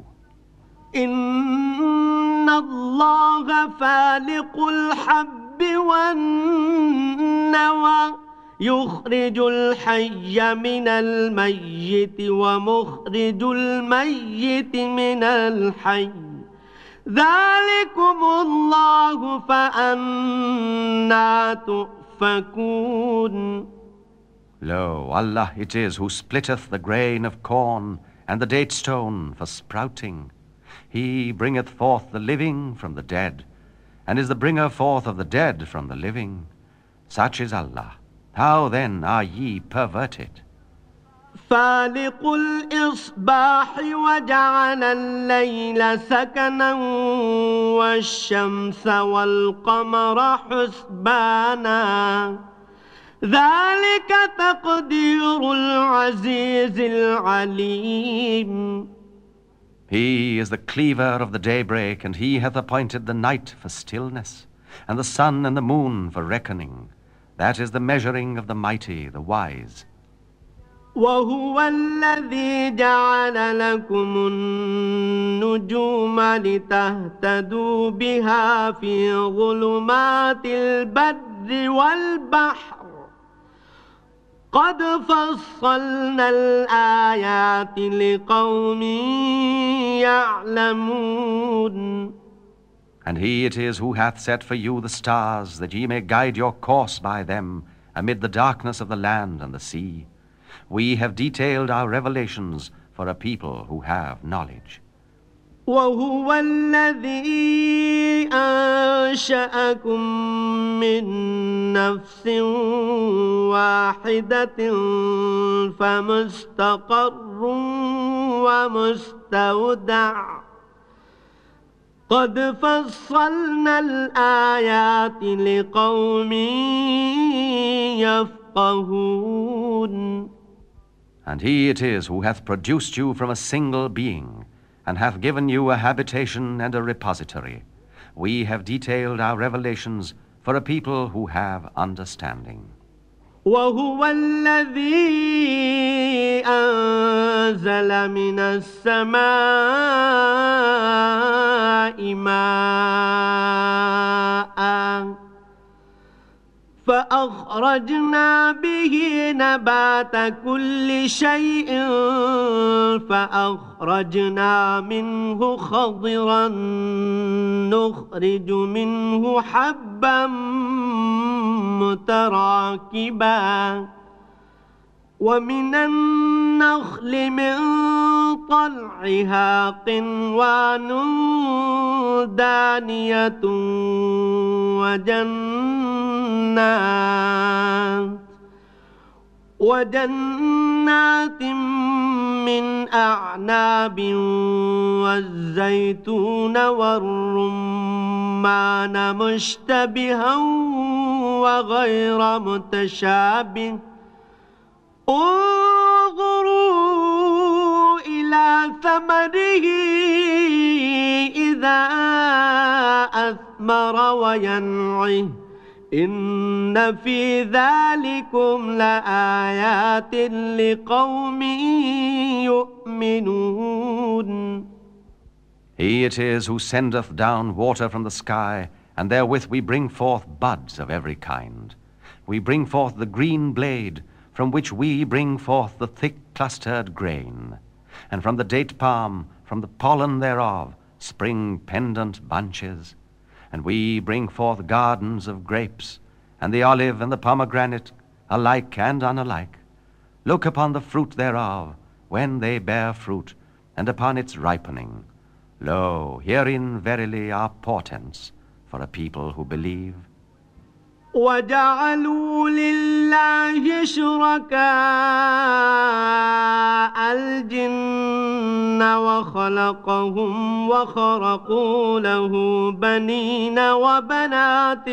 Inna Allah faliqul habbi wan nawa يخرج الحي من الميت ومخرج الميت من الحي ذلكم الله فأنا تؤفكون. Lo, Allah it is who splitteth the grain of corn and the date stone for sprouting. He bringeth forth the living from the dead, and is the bringer forth of the dead from the living. Such is Allah. How then are ye perverted? فالق الإصباح وجعل الليل سكنا والشمس والقمر حسبانا ذلك تقدير العزيز العليم. He is the cleaver of the daybreak, and he hath appointed the night for stillness, and the sun and the moon for reckoning. That is the measuring of the mighty, the wise. وَهُوَ الَّذِي جَعَلَ لَكُمُ النُّجُومَ لِتَهْتَدُوا بِهَا فِي ظُلُمَاتِ الْبَرِّ وَالْبَحْرِ قَدْ فَصَّلْنَا الْآيَاتِ لِقَوْمٍ يَعْلَمُونَ. And he it is who hath set for you the stars, that ye may guide your course by them amid the darkness of the land and the sea. We have detailed our revelations for a people who have knowledge. وَهُوَ الَّذِي أَنشَأَكُم مِّن نَّفْسٍ وَاحِدَةٍ فَمُسْتَقَرٌّ وَمُسْتَوْدَعٌ قد فصلنا الآيات لقوم يفقهون. And he it is who hath produced you from a single being, and hath given you a habitation and a repository. We have detailed our revelations for a people who have understanding. وَهُوَ الَّذِي أَنزَلَ مِنَ السَّمَاءِ مَاءً فَأَخْرَجْنَا بِهِ نَبَاتَ كُلِّ شَيْءٍ فَأَخْرَجْنَا مِنْهُ خَضِرًا نُخْرِجُ مِنْهُ حَبًّا متراكبا ومن النخل من طلعها قنوان دانية وجنات وجنات من أعناب والزيتون والرمان مشتبها وغير متشابه انظروا إلى ثمره إذا أثمر وينعه إن في ذلكم لآيات لقوم يؤمنون. He it is who sendeth down water from the sky, and therewith we bring forth buds of every kind. We bring forth the green blade, from which we bring forth the thick clustered grain. And from the date palm, from the pollen thereof, spring pendant bunches. And we bring forth gardens of grapes, and the olive and the pomegranate, alike and unalike. Look upon the fruit thereof, when they bear fruit, and upon its ripening. Lo, herein verily are portents for a people who believe. وجعلوا لله شركاء الجن وخلقهم وخرقوا له بنين وبنات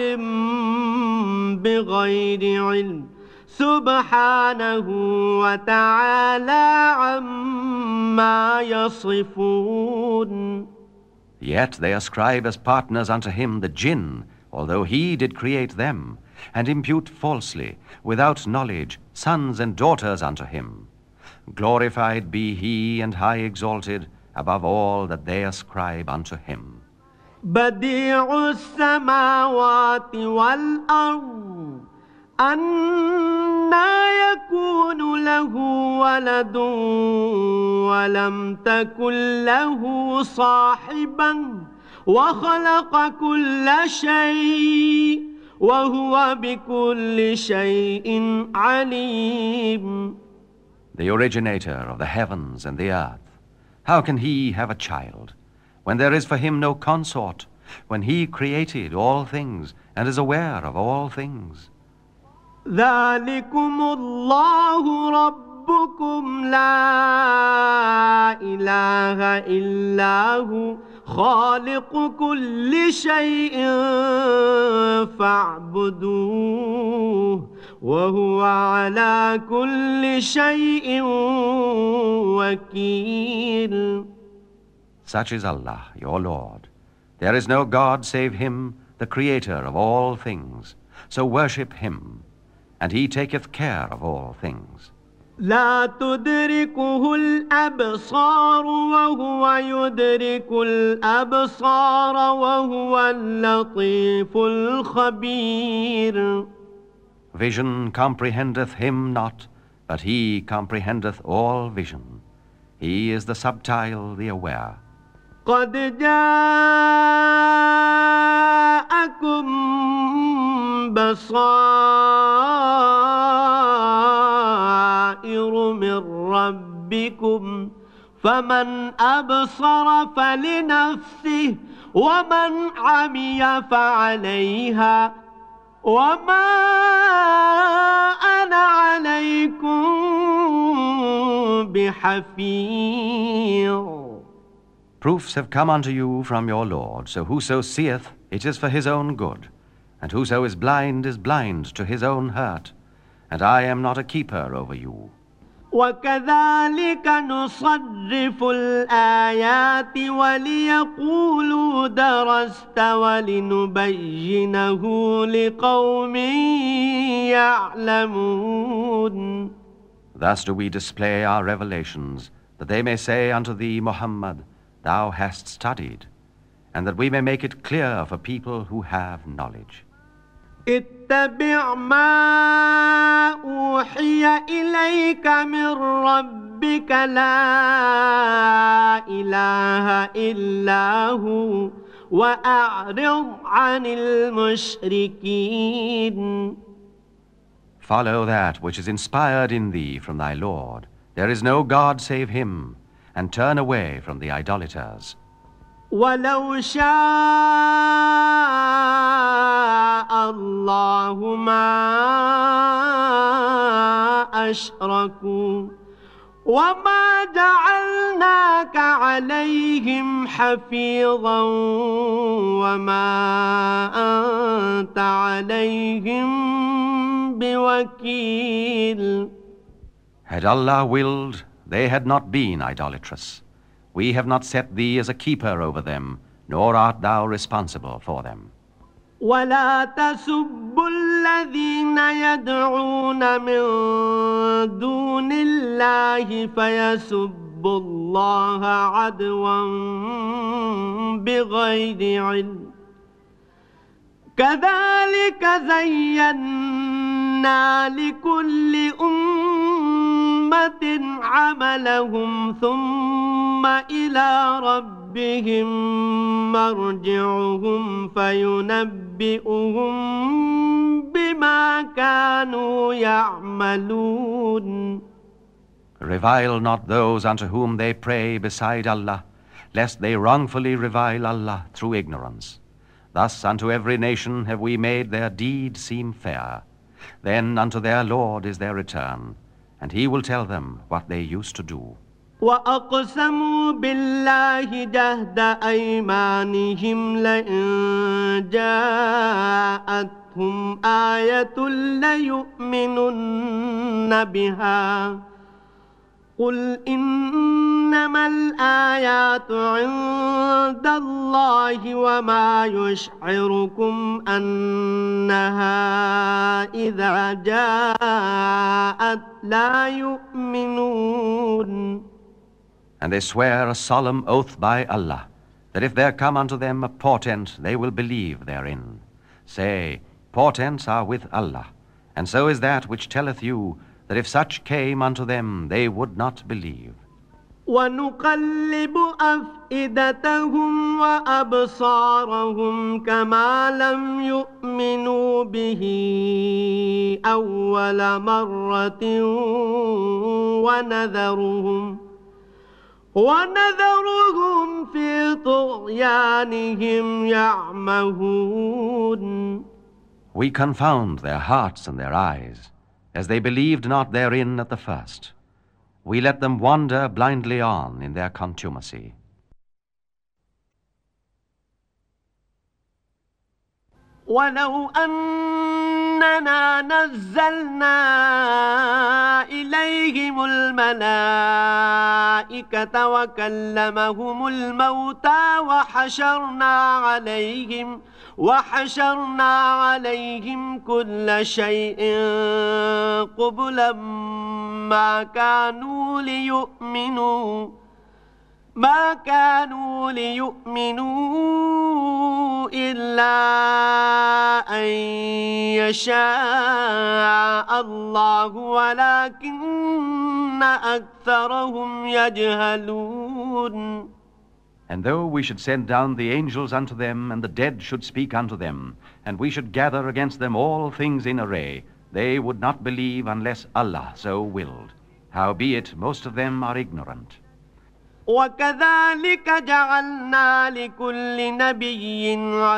بغير علم سبحانه وتعالى عما يصفون. Yet they ascribe as partners unto him the jinn, although he did create them, and impute falsely, without knowledge, sons and daughters unto him. Glorified be he and high exalted above all that they ascribe unto him. بديع السماوات والأرض أنى يكون له ولد ولم تكن له صاحبا وخلق كل شيء وهو بكل شيء عليم. The originator of the heavens and the earth, how can he have a child, when there is for him no consort, when he created all things and is aware of all things? ذلكم الله ربكم لا إله إلا هو خالق كل شيء فاعبدوه وهو على كل شيء وكيل. Such is Allah, your Lord. There is no God save him, the creator of all things. So worship him, and he taketh care of all things. لا تدركه الأبصار وهو يدرك الأبصار وهو اللطيف الخبير. Vision comprehendeth him not, but he comprehendeth all vision. He is the subtile, the aware. قد جاءكم بصائر من ربكم فمن أبصر فلنفسه ومن عمي فعليها وما أنا عليكم بحفيظ. Proofs have come unto you from your Lord, so whoso seeth, it is for his own good, and whoso is blind is blind to his own hurt, and I am not a keeper over you. وكذلك نصرف الآيات وليقولوا درست ولنبينه لقوم يعلمون. Thus do we display our revelations, that they may say unto thee, Muhammad, thou hast studied, and that we may make it clear for people who have knowledge. اتبع ما أوحي إليك من ربك لا إله إلا هو وأعرض عن المشركين. Follow that which is inspired in thee from thy Lord. There is no God save him, and turn away from the idolaters. ولو شاء الله ما أشركوا وما جعلناك عليهم حفيظا وما أنت عليهم بوكيل. Had Allah willed, they had not been idolatrous. We have not set thee as a keeper over them, nor art thou responsible for them. ولا تسبوا الذين يدعون من دون الله فيسبوا الله عدوا بغير علم كذلك زينا لكل أمة عملهم ثم إلى ربهم مرجعهم فينبئهم بما كانوا يعملون. Revile not those unto whom they pray beside Allah, lest they wrongfully revile Allah through ignorance. Thus unto every nation have we made their deed seem fair. Then unto their Lord is their return, and He will tell them what they used to do. وأقسموا بالله جهد أيمانهم لئن جاءتهم آية ليؤمنن بها قل إنما الآيات عند الله وما يشعركم أنها إذا جاءت لا يؤمنون. And they swear a solemn oath by Allah, that if there come unto them a portent, they will believe therein. Say, portents are with Allah, and so is that which telleth you, that if such came unto them, they would not believe. ونقلب أفئدتهم وأبصارهم كما لم يؤمنوا به أول مرة ونذرهم ونذرهم في طغيانهم يعمهون. We confound their hearts and their eyes, as they believed not therein at the first. We let them wander blindly on in their contumacy. ولو أننا نزلنا إليهم الملائكة وكلمهم الموتى وحشرنا عليهم وحشرنا عليهم كل شيء قبلا ما كانوا ليؤمنوا ما كانوا ليؤمنوا إلا أن يشاء الله ولكن أكثرهم يجهلون. And though we should send down the angels unto them, and the dead should speak unto them, and we should gather against them all things in array, they would not believe unless Allah so willed. Howbeit, most of them are ignorant. وكذلك جعلنا لكل نبي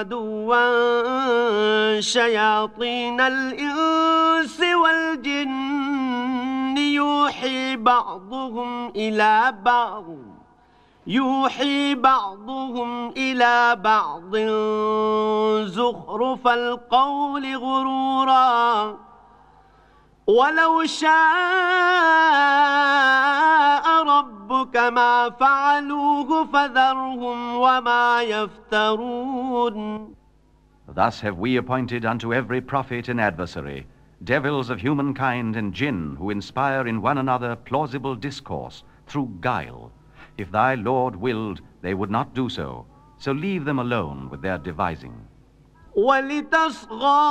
عدوا شياطين الإنس والجن يوحي بعضهم إلى بعض يوحي بعضهم إلى بعض زخرف القول غرورا ولو شاء ربك ما فعلوه فذرهم وما يفترون. Thus have we appointed unto every prophet an adversary, devils of humankind and jinn, who inspire in one another plausible discourse through guile. If thy Lord willed, they would not do so, so leave them alone with their devising. وَلِتَصْغَى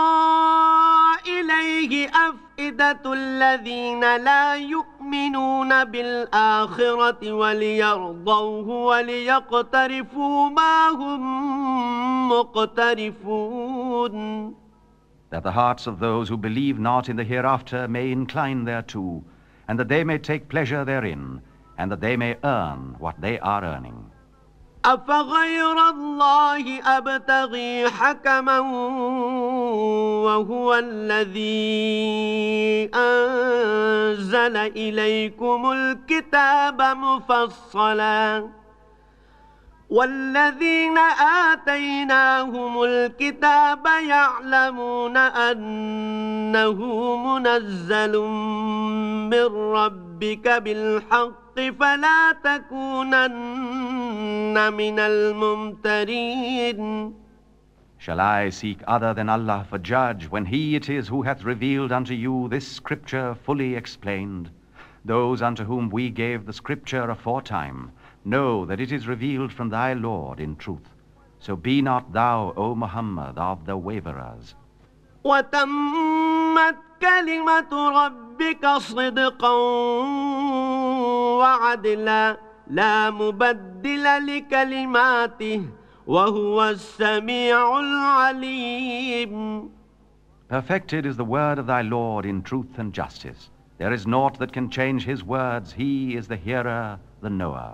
إِلَيْهِ أَفْئِدَةُ الَّذِينَ لَا يُؤْمِنُونَ بِالْآخِرَةِ وَلِيَرْضَوْهُ وَلِيَقْتَرِفُوا مَا هُمْ مُقْتَرِفُونَ. That the hearts of those who believe not in the hereafter may incline thereto, and that they may take pleasure therein, and that they may earn what they are earning. أفغير الله أبتغي حكما وهو الذي أنزل إليكم الكتاب مفصلا والذين آتيناهم الكتاب يعلمون أنه منزل من ربك بالحق فلا تكونن من الممترين. Shall I seek other than Allah for judge, when He it is who hath revealed unto you this scripture fully explained? Those unto whom we gave the scripture aforetime know that it is revealed from thy Lord in truth. So be not thou, O Muhammad, of the waverers. وَتَمَّتْ كَلِمَةُ رَبِّكَ صِدْقًا وَعَدْلًا لَا مُبَدِّلَ لِكَلِمَاتِهِ وَهُوَ السَّمِيعُ الْعَلِيمُ. Perfected is the word of thy Lord in truth and justice. There is naught that can change his words. He is the hearer, the knower.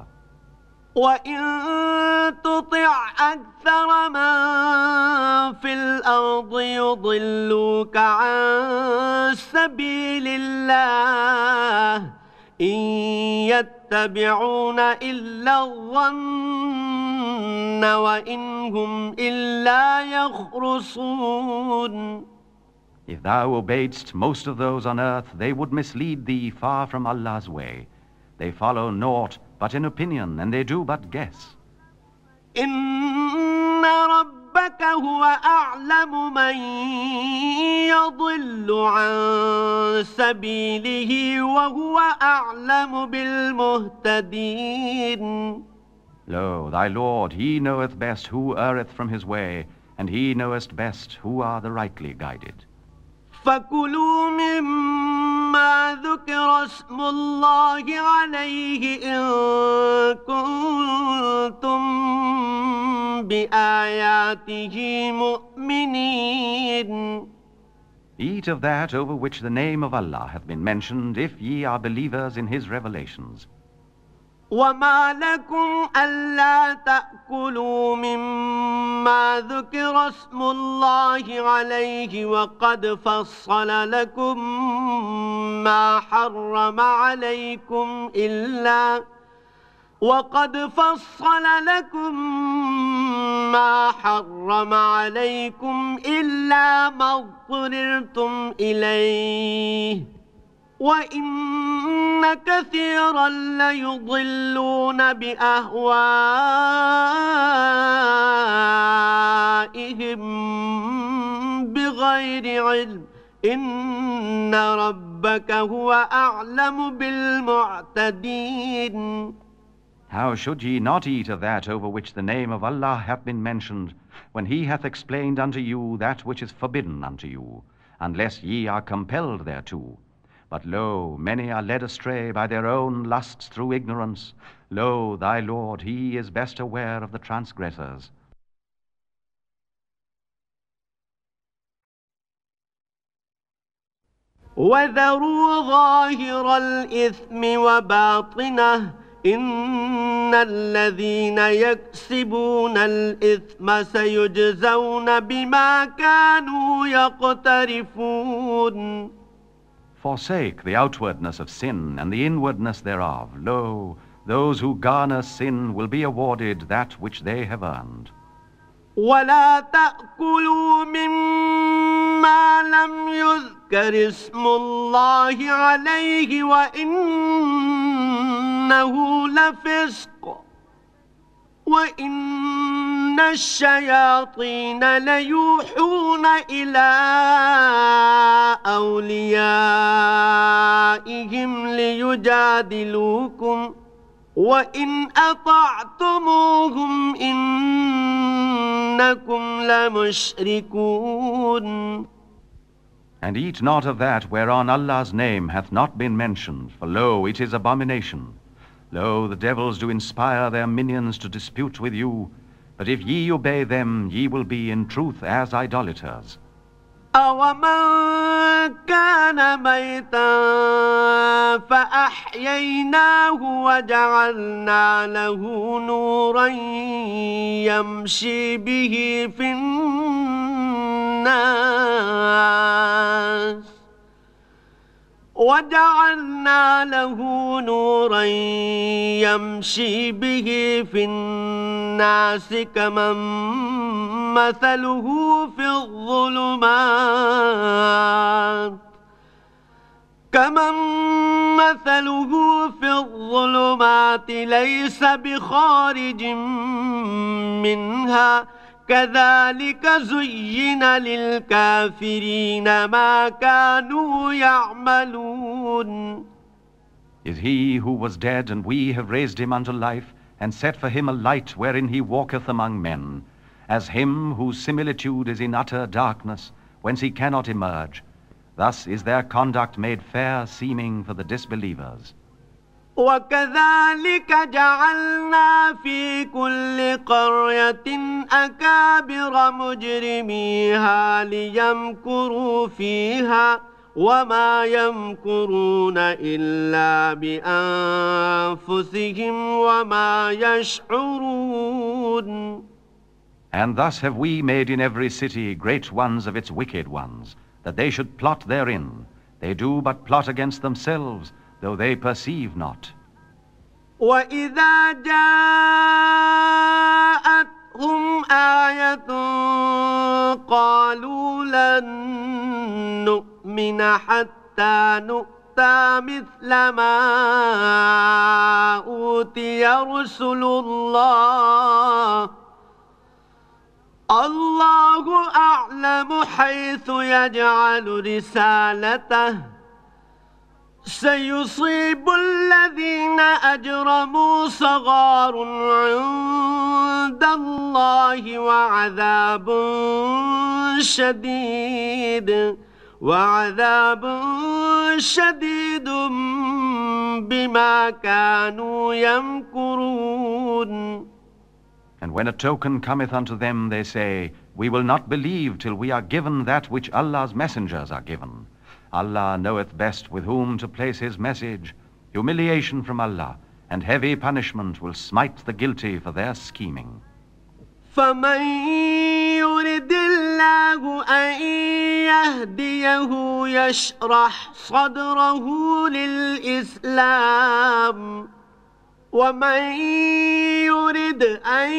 وَإِن تُطِعْ أَكْثَرَ مَن فِي الْأَرْضِ يُضِلُّوكَ عَن سَبِيلِ اللَّهِ إِن يَتَّبِعُونَ إِلَّا الظَّنَّ وَإِنْ هُمْ إِلَّا يَخْرُصُونَ. If thou obeyedst most of those on earth, they would mislead thee far from Allah's way. They follow naught but an opinion, and they do but guess. إِنَّ رَبَّكَ هُوَ أَعْلَمُ مَن يَضِلُّ عَن سَبِيلِهِ وَهُوَ أَعْلَمُ بِالْمُهْتَدِينَ. Lo, thy Lord, He knoweth best who erreth from his way, and He knoweth best who are the rightly guided. فَكُلُوا مِمَّا ذُكِرَ اسْمُ اللَّهِ عَلَيْهِ إِن كُنتُم بِآيَاتِهِ مُؤْمِنِينَ. Eat of that over which the name of Allah hath been mentioned, if ye are believers in His revelations. وَمَا لَكُمْ أَلَّا تَأْكُلُوا مِمَّا ذُكِرَ اسْمُ اللَّهِ عَلَيْهِ وَقَدْ فَصَّلَ لَكُم مَّا حَرَّمَ عَلَيْكُمْ إِلَّا وَقَدْ فَصَّلَ لَكُم مَّا حَرَّمَ عَلَيْكُمْ إِلَّا مَا اضْطُرِرْتُمْ إِلَيْهِ وَإِنَّ كَثِيرًا لَيُضِلُّونَ بِأَهْوَائِهِم بِغَيْرِ عِلْمٍ إِنَّ رَبَّكَ هُوَ أَعْلَمُ بِالْمُعْتَدِينَ. How should ye not eat of that over which the name of Allah hath been mentioned, when He hath explained unto you that which is forbidden unto you, unless ye are compelled thereto? But lo, many are led astray by their own lusts through ignorance. Lo, thy Lord, He is best aware of the transgressors. وَذَرُوا ظَاهِرَ الْإِثْمِ وَبَاطِنَهُ إِنَّ الَّذِينَ يَكْسِبُونَ الْإِثْمَ سَيُجْزَوْنَ بِمَا كَانُوا يَقْتَرِفُونَ. Forsake the outwardness of sin and the inwardness thereof. Lo, those who garner sin will be awarded that which they have earned. وَلَا تَأْكُلُوا مِمَّا لَمْ يُذْكَرِ اسْمُ اللَّهِ عَلَيْهِ وَإِنَّهُ لَفِسْقٌ وَإِنَّ الشَّيَاطِينَ لَيُوحُونَ إِلَىٰ أَوْلِيَائِهِمْ لِيُجَادِلُوكُمْ وَإِنْ أَطَعْتُمُوهُمْ إِنَّكُمْ لَمُشْرِكُونَ. And eat not of that whereon Allah's name hath not been mentioned, for lo, it is abomination. Lo, the devils do inspire their minions to dispute with you, but if ye obey them, ye will be in truth as idolaters. أومن كان ميتا فأحييناه وجعلنا له نورا يمشي به في الناس وجعلنا له نورا يمشي به في الناس كمن مثله في الظلمات كمن مثله في الظلمات ليس بخارج منها كذلك زين للكافرين ما كانوا يعملون. Is he who was dead, and we have raised him unto life, and set for him a light wherein he walketh among men, as him whose similitude is in utter darkness, whence he cannot emerge. Thus is their conduct made fair seeming for the disbelievers. وكذلك جعلنا في كل قرية أكابر مجرميها ليمكروا فيها وما يمكرون إلا بأنفسهم وما يشعرون. And thus have we made in every city great ones of its wicked ones, that they should plot therein. They do but plot against themselves, though they perceive not. وإذا جاءتهم آية قالوا لن نؤمن حتى نؤتى مثل ما أوتي رسل الله الله أعلم حيث يجعل رسالته سيصيب الذين أجرموا صغار عند الله وعذاب شديد وعذاب شديد بما كانوا يمكرون. And when a token cometh unto them, they say, We will not believe till we are given that which Allah's messengers are given. Allah knoweth best with whom to place his message. Humiliation from Allah and heavy punishment will smite the guilty for their scheming. فمن يرد الله أن يهديه يشرح صدره للإسلام ومن يرد أن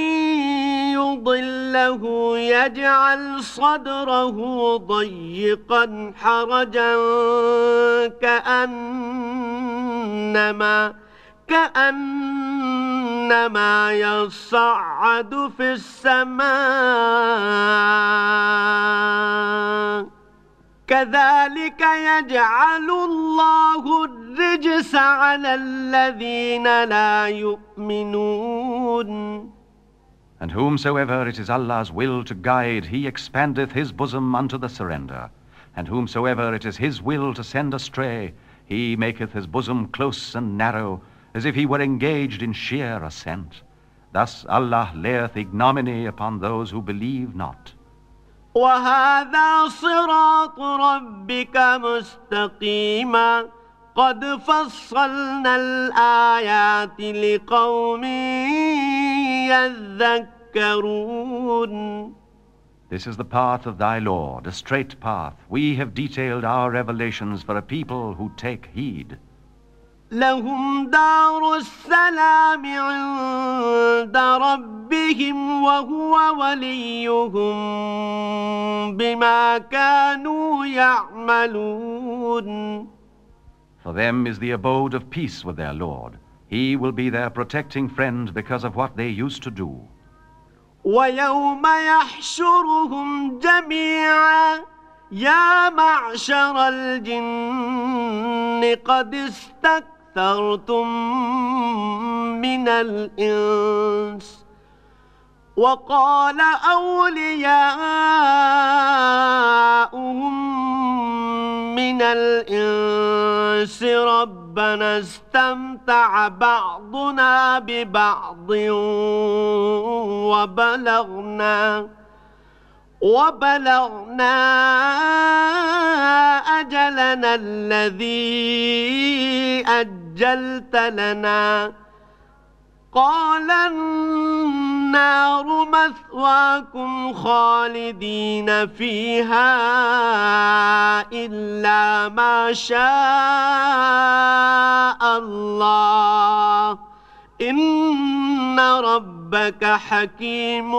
يضله يجعل صدره ضيقا حرجا كأنما كأنما يصعد في السماء كذلك يجعل الله الرجس على الذين لا يؤمنون. And whomsoever it is Allah's will to guide, he expandeth his bosom unto the surrender. And whomsoever it is his will to send astray, he maketh his bosom close and narrow, as if he were engaged in sheer ascent. Thus Allah layeth ignominy upon those who believe not. وهذا صراط ربك مستقيما قد فصلنا الآيات لقوم يذكرون. This is the path of thy Lord, a straight path. We have detailed our revelations for a people who take heed. لهم دار السلام عند ربهم وهو وليهم بما كانوا يعملون. For them is the abode of peace with their Lord. He will be their protecting friend because of what they used to do. ويوم يحشرهم جميعا يا معشر الجن قد استكبرتم من الإنس وقال أولياؤهم من الإنس ربنا استمتع بعضنا ببعض وبلغنا وبلغنا أجلنا الذي أجلت لنا قال النار مثواكم خالدين فيها إلا ما شاء الله إن ربك حكيم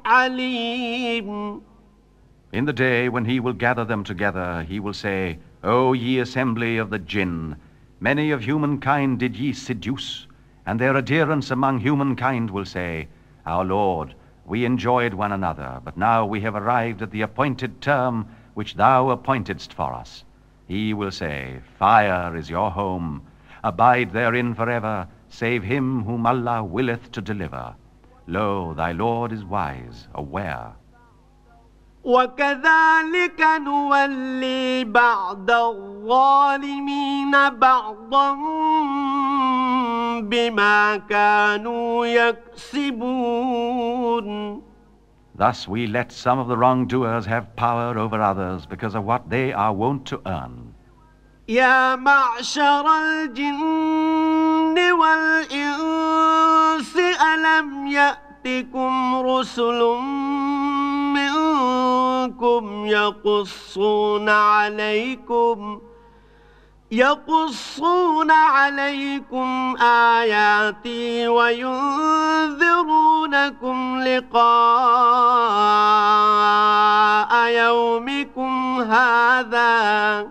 عليم. In the day when he will gather them together, he will say, O ye assembly of the jinn, many of humankind did ye seduce, and their adherents among humankind will say, Our Lord, we enjoyed one another, but now we have arrived at the appointed term which thou appointedst for us. He will say, Fire is your home. Abide therein forever, save him whom Allah willeth to deliver. Lo, thy Lord is wise, aware. وكذلك نولي بعض الظالمين بعضا بما كانوا يكسبون. Thus we let some of the wrongdoers have power over others because of what they are wont to earn. يا معشر الجن والإنس ألم يأتكم رسل منكم يقصون عليكم يقصون عليكم آياتي وينذرونكم لقاء يومكم هذا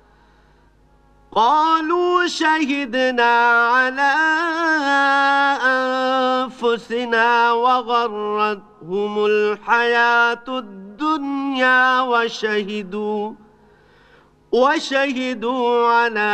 قالوا شهدنا على أنفسنا وغرتهم الحياة الدنيا وشهدوا وشهدوا على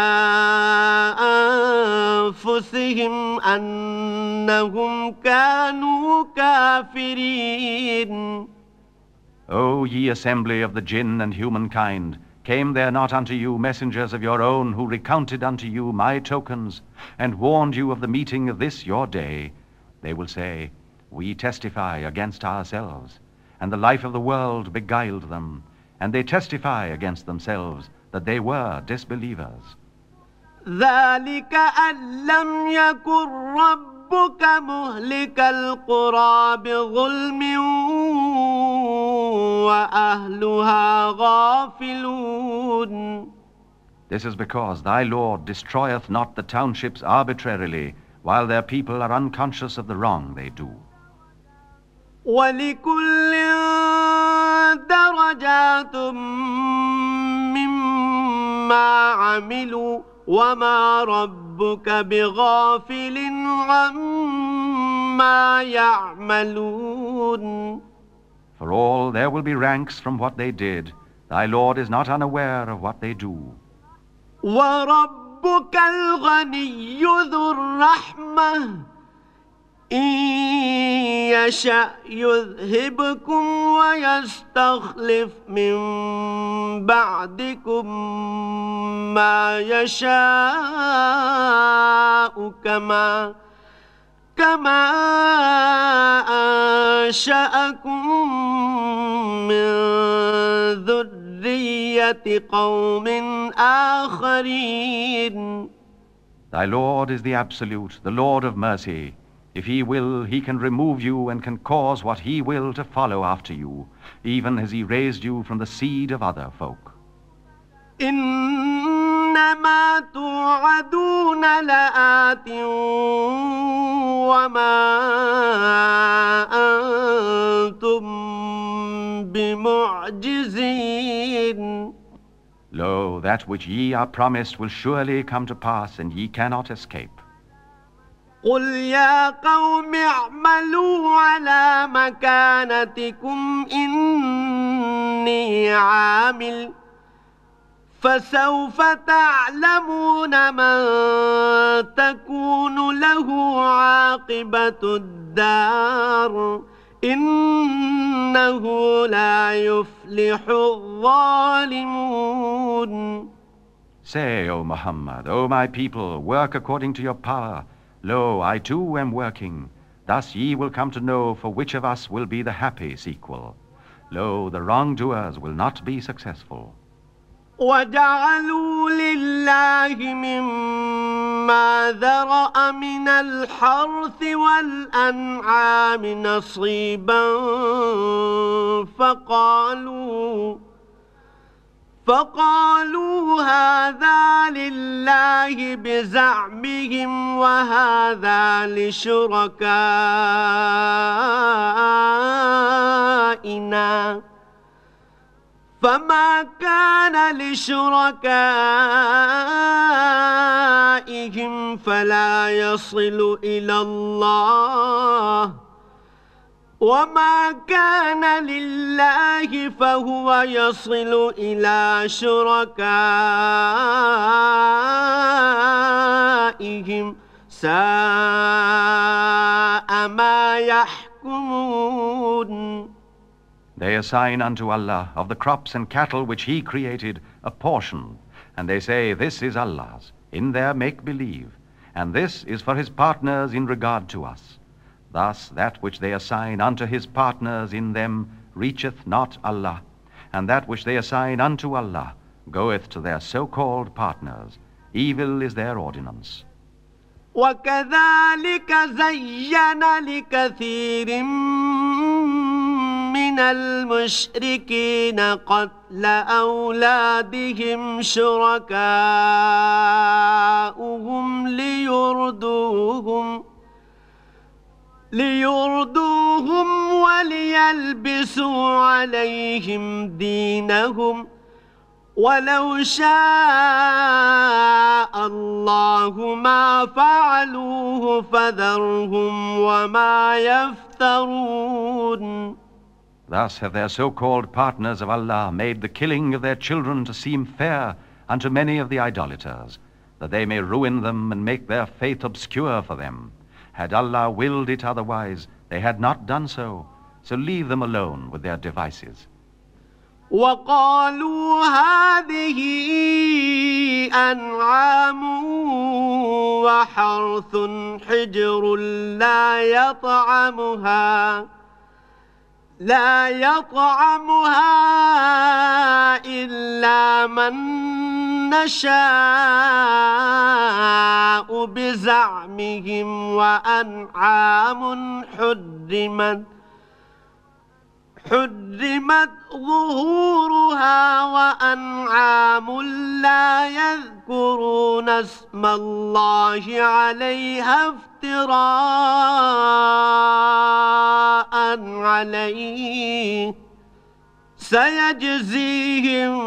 أنفسهم أنهم كانوا كافرين. O ye assembly of the jinn and humankind, came there not unto you messengers of your own who recounted unto you my tokens and warned you of the meeting of this your day? They will say, We testify against ourselves, and the life of the world beguiled them, and they testify against themselves that they were disbelievers. ذلك أن لم يكن ربك مهلك القرى بظلم وأهلها غافلون. This is because thy Lord destroyeth not the townships arbitrarily, while their people are unconscious of the wrong they do. ولكل درجات مما عملوا وما ربك بغافل عما يعملون. For all there will be ranks from what they did. Thy Lord is not unaware of what they do. وربك الغني ذو الرحمة إن يشأ يذهبكم ويستخلف من بعدكم ما يشاء كما كما أنشأكم من ذرية قوم آخرين. Thy Lord is the Absolute, the Lord of mercy. If he will, he can remove you and can cause what he will to follow after you, even as he raised you from the seed of other folk. إنما توعدون لآت وما أنتم بمعجزين. Lo, that which ye are promised will surely come to pass, and ye cannot escape. قل يا قوم اعملوا على مكانتكم إني عامل فسوف تعلمون من تكون له عاقبة الدار إنه لا يفلح الظالمون. Say, O Muhammad, O my people, work according to your power. Lo, I too am working. Thus ye will come to know for which of us will be the happy sequel. lo, the wrongdoers will not be successful. وجعلوا لله مما ذرأ من الحرث والأنعام نصيبا فقالوا فقالوا هذا لله بزعمهم وهذا لشركائنا فما كان لشركائهم فلا يصل إلى الله وما كان لله فهو يصل إلى شركائهم ساء ما يحكمون. They assign unto Allah of the crops and cattle which He created a portion, and they say, this is Allah's, in their make-believe, and this is for His partners in regard to us. Thus that which they assign unto His partners in them reacheth not Allah, and that which they assign unto Allah goeth to their so-called partners. Evil is their ordinance. وكذلك زين لكثير من المشركين قتل أولادهم شركاؤهم ليردوهم ليردوهم وليلبسوا عليهم دينهم ولو شاء الله ما فعلوه فذرهم وما يفترون. Thus have their so-called partners of Allah made the killing of their children to seem fair unto many of the idolaters, that they may ruin them and make their faith obscure for them. Had Allah willed it otherwise, they had not done so, so leave them alone with their devices. وقالوا هذه أنعام وحرث حجر لا يطعمها لا يطعمها إلا من نشاء بزعمهم وأنعام حرمت حرمت ظهورها وأنعام لا يذكرون اسم الله عليها افتراء عليه سيجزيهم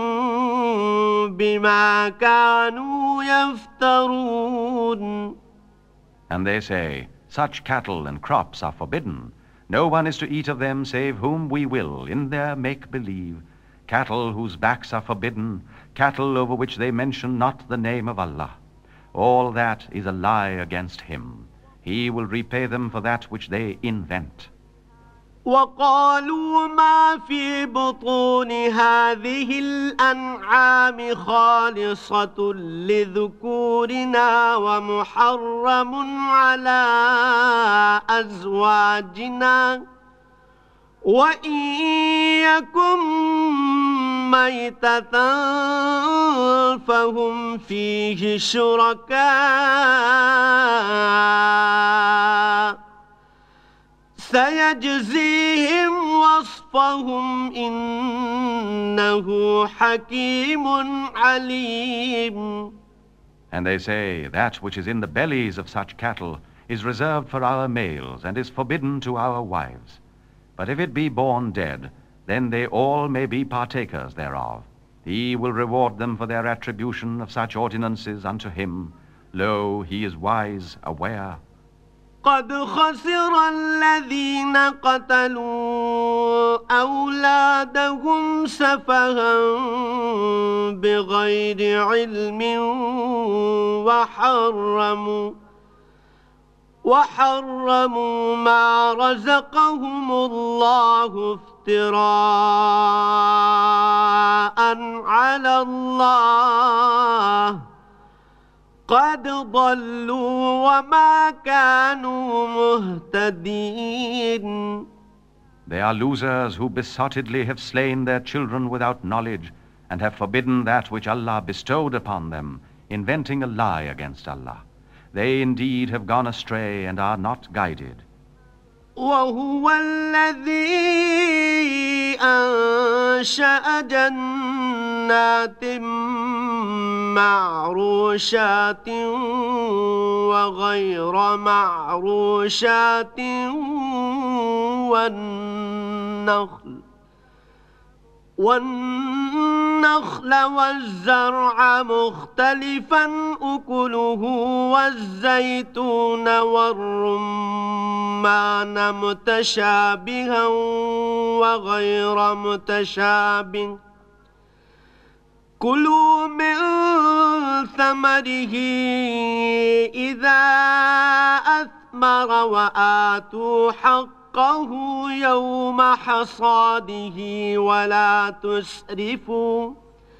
بما كانوا يفترون. And they say, such cattle and crops are forbidden. No one is to eat of them save whom we will, in their make-believe. Cattle whose backs are forbidden, cattle over which they mention not the name of Allah. All that is a lie against Him. He will repay them for that which they invent. وقالوا ما في بطون هذه الأنعام خالصة لذكورنا ومحرم على أزواجنا وإن يكن ميتة فهم فيه شركاء سيجزيهم وصفهم إنه حكيم عليم. And they say, that which is in the bellies of such cattle is reserved for our males and is forbidden to our wives. But if it be born dead, then they all may be partakers thereof. He will reward them for their attribution of such ordinances unto Him. Lo, He is wise, aware. قد خسر الذين قتلوا أولادهم سفها بغير علم وحرموا وحرموا ما رزقهم الله افتراء على الله قد ضلوا وما كانوا مهتدين. They are losers who besottedly have slain their children without knowledge, and have forbidden that which Allah bestowed upon them, inventing a lie against Allah. They indeed have gone astray and are not guided. وهو الذي أنشأ جنات معروشات وغير معروشات والنخل والنخل والزرع مختلفا أكله والزيتون والرمان متشابها وغير متشابه كلوا من ثمره إذا أثمر وآتوا حقه يوم حصاده ولا تسرفوا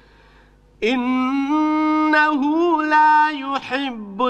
إنه لا يحب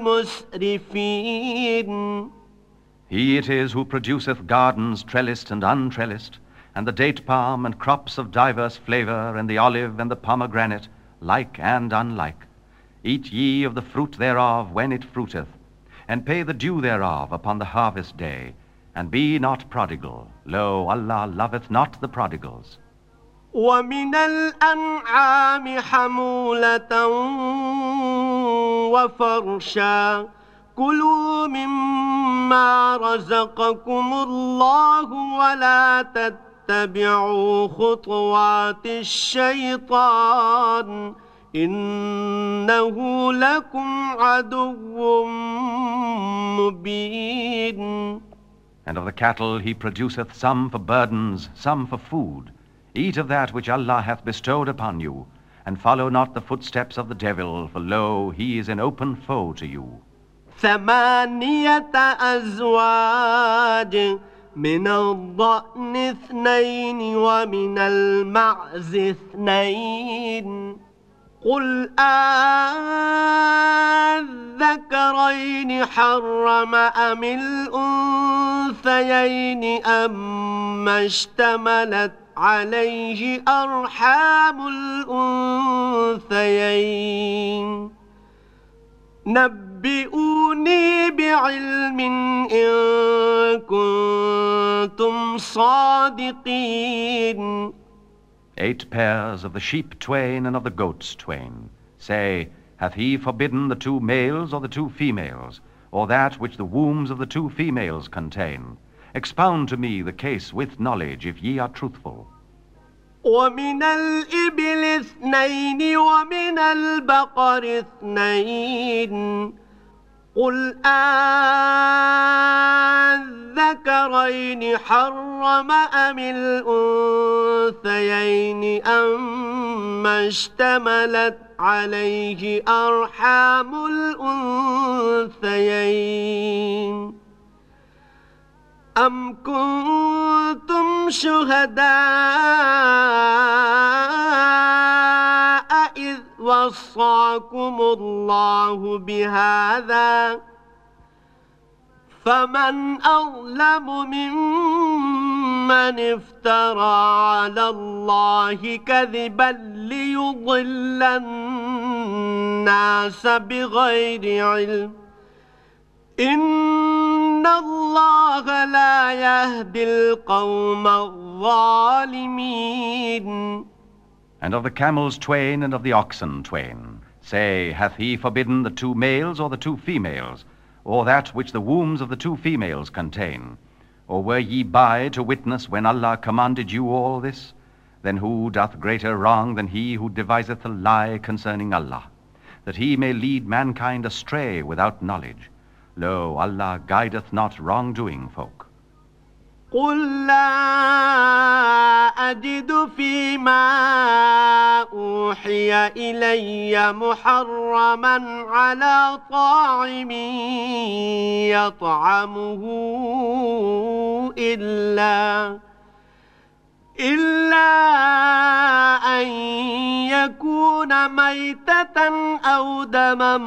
المسرفين. He it is who produceth gardens trellised and untrellised, and the date palm and crops of diverse flavor, and the olive and the pomegranate, like and unlike. Eat ye of the fruit thereof when it fruiteth, and pay the due thereof upon the harvest day, and be not prodigal. Lo, Allah loveth not the prodigals. ومن الأنعام حمولة وفرشا كلوا مما رزقكم الله ولا تتبعوا خطوات الشيطان إنه لكم عدو مبين. And of the cattle he produceth some for burdens, some for food. Eat of that which Allah hath bestowed upon you, and follow not the footsteps of the devil, for lo, he is an open foe to you. ثمانية أزواج من الضأن اثنين ومن المعز اثنين قل أذكرين حرم أم الأنثيين أما اشتملت عليه أرحام الأنثيين نبئوني بعلم إن كنتم صادقين. Eight pairs of the sheep twain and of the goats twain. Say, hath he forbidden the two males or the two females, or that which the wombs of the two females contain? Expound to me the case with knowledge, if ye are truthful. ومن الإبل اثنين ومن البقر اثنين قل أذكرين حرم أم الأنثيين أما اشتملت عليه أرحام الأنثيين أم كنتم شهداء إذ وصاكم الله بهذا فمن أظلم ممن افترى على الله كذبا ليضل الناس بغير علم إن الله لا يهدي القوم الظالمين. And of the camels twain and of the oxen twain, say, hath he forbidden the two males or the two females, or that which the wombs of the two females contain? Or were ye by to witness when Allah commanded you all this? Then who doth greater wrong than he who deviseth a lie concerning Allah, that he may lead mankind astray without knowledge? Lo, Allah guideth not wrongdoing folk. قل لا أجد فيما أوحي إلي محرما على طاعم يطعمه إلا إلا أن يكون ميتة أو دما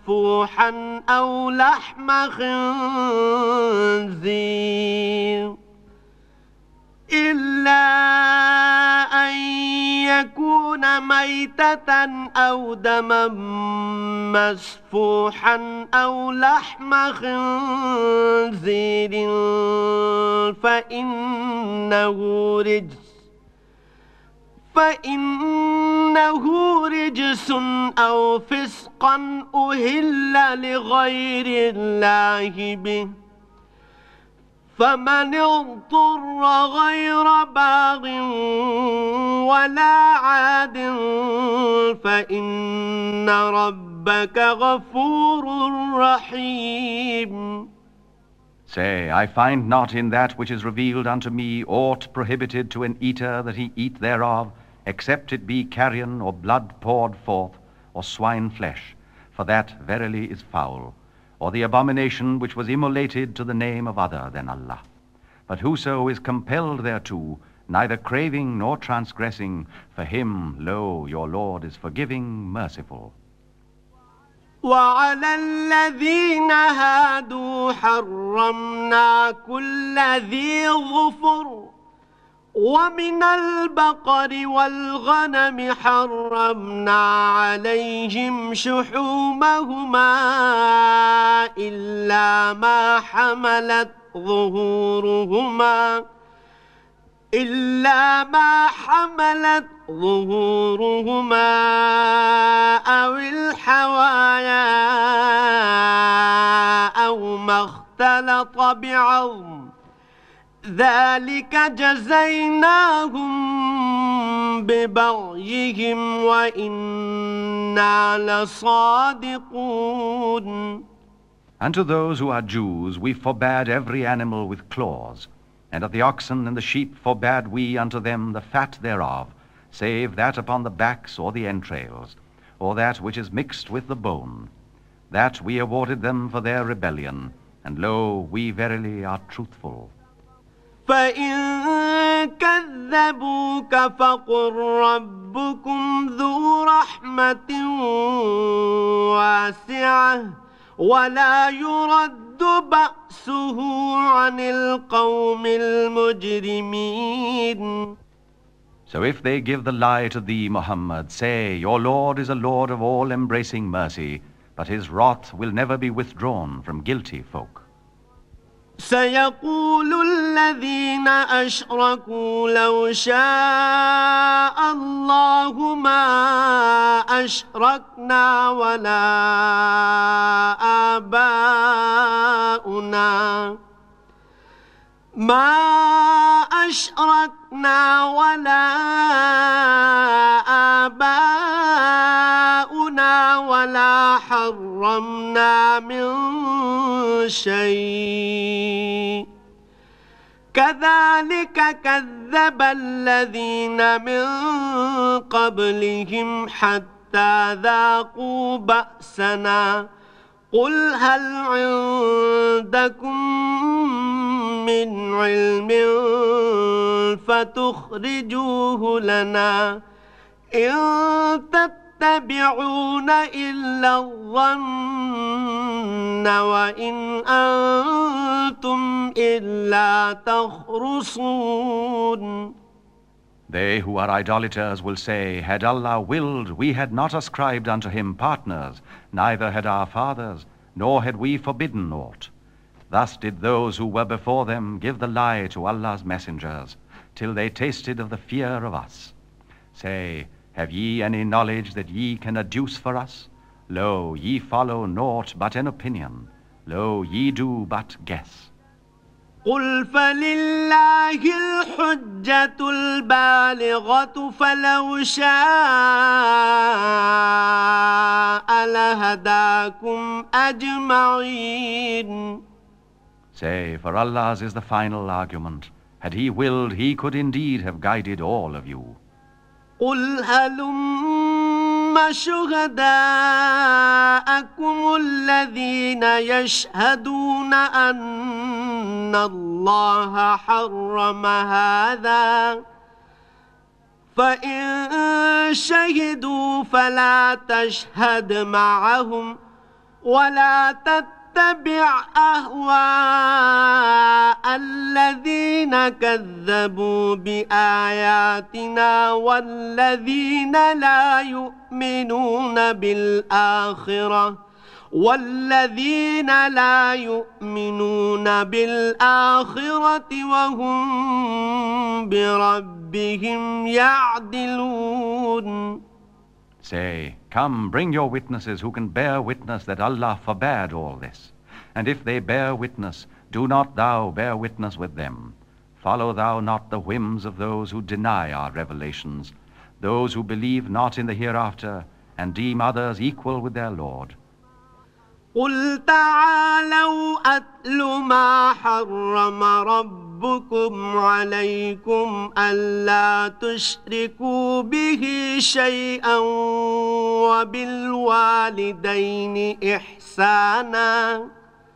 مسفوحا أو لحم خنزير ميتة أو دما مسفوحا أو لحم خنزير فإنه رجس فإنه رجس أو فسقا أهل لغير الله به فمن اضطر غير باغ ولا عاد فإن ربك غفور رحيم. Say, I find not in that which is revealed unto me aught prohibited to an eater that he eat thereof, except it be carrion or blood poured forth, or swine flesh, for that verily is foul, or the abomination which was immolated to the name of other than Allah. But whoso is compelled thereto, neither craving nor transgressing, for him, lo, your Lord is forgiving, merciful. وعلى الذين هادوا حرمنا كل ذي ظفر ومن البقر والغنم حرمنا عليهم شحومهما إلا ما حملت ظهورهما إلا ما حملت ظهورهما أو الحوايا أو ما اختلط بعظم ذلك جزيناهم ببغيهم وإنا لصادقون. And to those who are Jews we forbade every animal with claws, and of the oxen and the sheep forbade we unto them the fat thereof, save that upon the backs or the entrails, or that which is mixed with the bone. That we awarded them for their rebellion, and lo, we verily are truthful. فإن كذبوك فقل ربكم ذو رحمة واسعة ولا يرد بأسه عن القوم المجرمين. So if they give the lie to thee, Muhammad, say, your Lord is a Lord of all-embracing mercy, but his wrath will never be withdrawn from guilty folk. سيقول الذين أشركوا لو شاء الله ما أشركنا ولا آباؤنا ما أشركنا ولا آباؤنا ولا حرمنا من شيء كذلك كذب الذين من قبلهم حتى ذاقوا بأسنا قل هل عندكم من علم فتخرجوه لنا إن تتبعون إلا الظن وإن أنتم إلا تخرصون. They who are idolaters will say, had Allah willed, we had not ascribed unto him partners, neither had our fathers, nor had we forbidden aught. Thus did those who were before them give the lie to Allah's messengers, till they tasted of the fear of us. Say, have ye any knowledge that ye can adduce for us? Lo, ye follow naught but an opinion. Lo, ye do but guess. قل فلله الحجة البالغة فلو شاء لهداكم أجمعين. Say, for Allah's is the final argument. Had he willed, he could indeed have guided all of you. قل هلم شهداءكم الذين يشهدون أن الله حرم هذا فإن شهدوا فلا تشهد معهم ولا تتبع تتبع أهواء الذين كذبوا بآياتنا والذين لا يؤمنون بالآخرة والذين لا يؤمنون بالآخرة وهم بربهم يعدلون. Say, come, bring your witnesses who can bear witness that Allah forbade all this. And if they bear witness, do not thou bear witness with them. Follow thou not the whims of those who deny our revelations, those who believe not in the hereafter, and deem others equal with their Lord. قل تعالوا أتل ما حرم ربكم عليكم ألا تشركوا به شيئا وبالوالدين إحسانا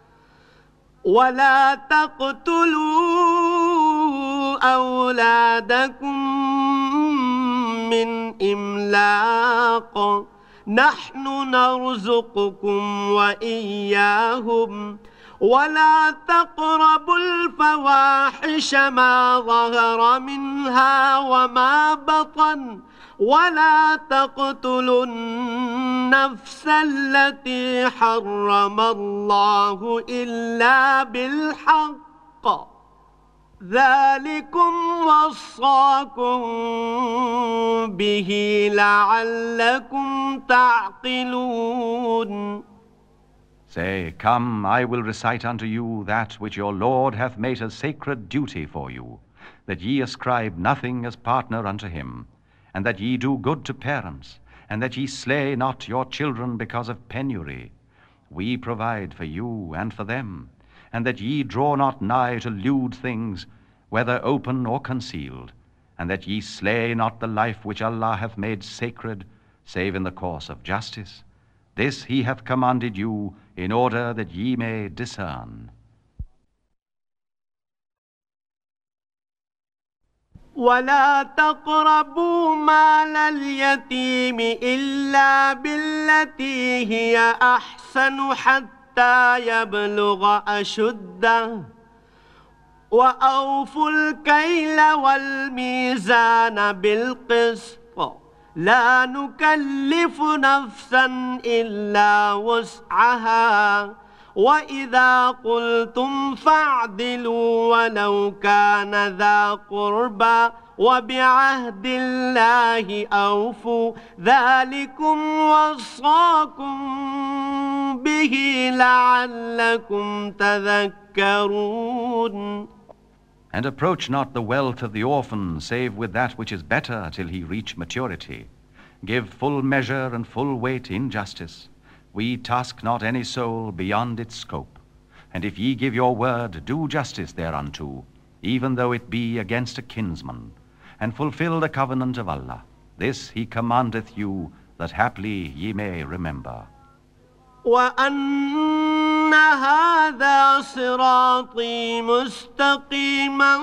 ولا تقتلوا أولادكم من إملاق نحن نرزقكم وإياهم ولا تقربوا الفواحش ما ظهر منها وما بطن ولا تقتلوا النفس التي حرم الله إلا بالحق ذلكم وصاكم به لعلكم تعقلون. Say, come, I will recite unto you that which your Lord hath made a sacred duty for you, that ye ascribe nothing as partner unto him, and that ye do good to parents, and that ye slay not your children because of penury. We provide for you and for them, and that ye draw not nigh to lewd things, whether open or concealed, and that ye slay not the life which Allah hath made sacred, save in the course of justice. This he hath commanded you, in order that ye may discern. ولا تقربوا مال اليتيم إلا بالتي هي أحسن حتى يبلغ أشده وأوفوا الكيل والميزان بالقسط لا نكلف نفسا إلا وسعها وإذا قلتم فاعدلوا ولو كان ذا قربى وبعهد الله أوفوا ذلكم وصاكم به لعلكم تذكرون. And approach not the wealth of the orphan save with that which is better till he reach maturity. Give full measure and full weight in justice. We task not any soul beyond its scope. And if ye give your word, do justice thereunto, even though it be against a kinsman, and fulfill the covenant of Allah. This he commandeth you, that haply ye may remember. وأن هذا صراطي مستقيما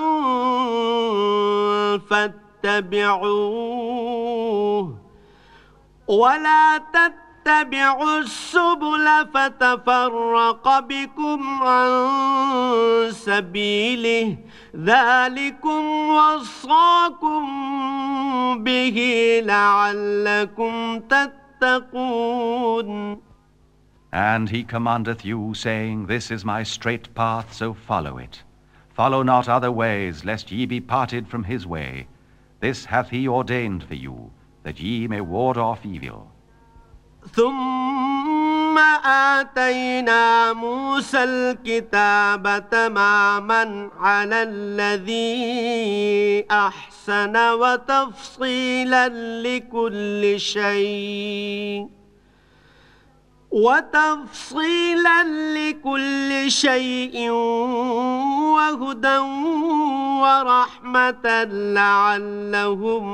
فاتبعوه ولا تتبعوا السبل فتفرق بكم عن سبيله ذلكم وصاكم به لعلكم تتقون. And he commandeth you, saying, This is my straight path, so follow it. Follow not other ways, lest ye be parted from his way. This hath he ordained for you, that ye may ward off evil. ثم آتينا موسى الكتاب تماما على الذي أحسن وتفصيلا لكل شيء وتفصيلا لكل شيء وهدى ورحمة لعلهم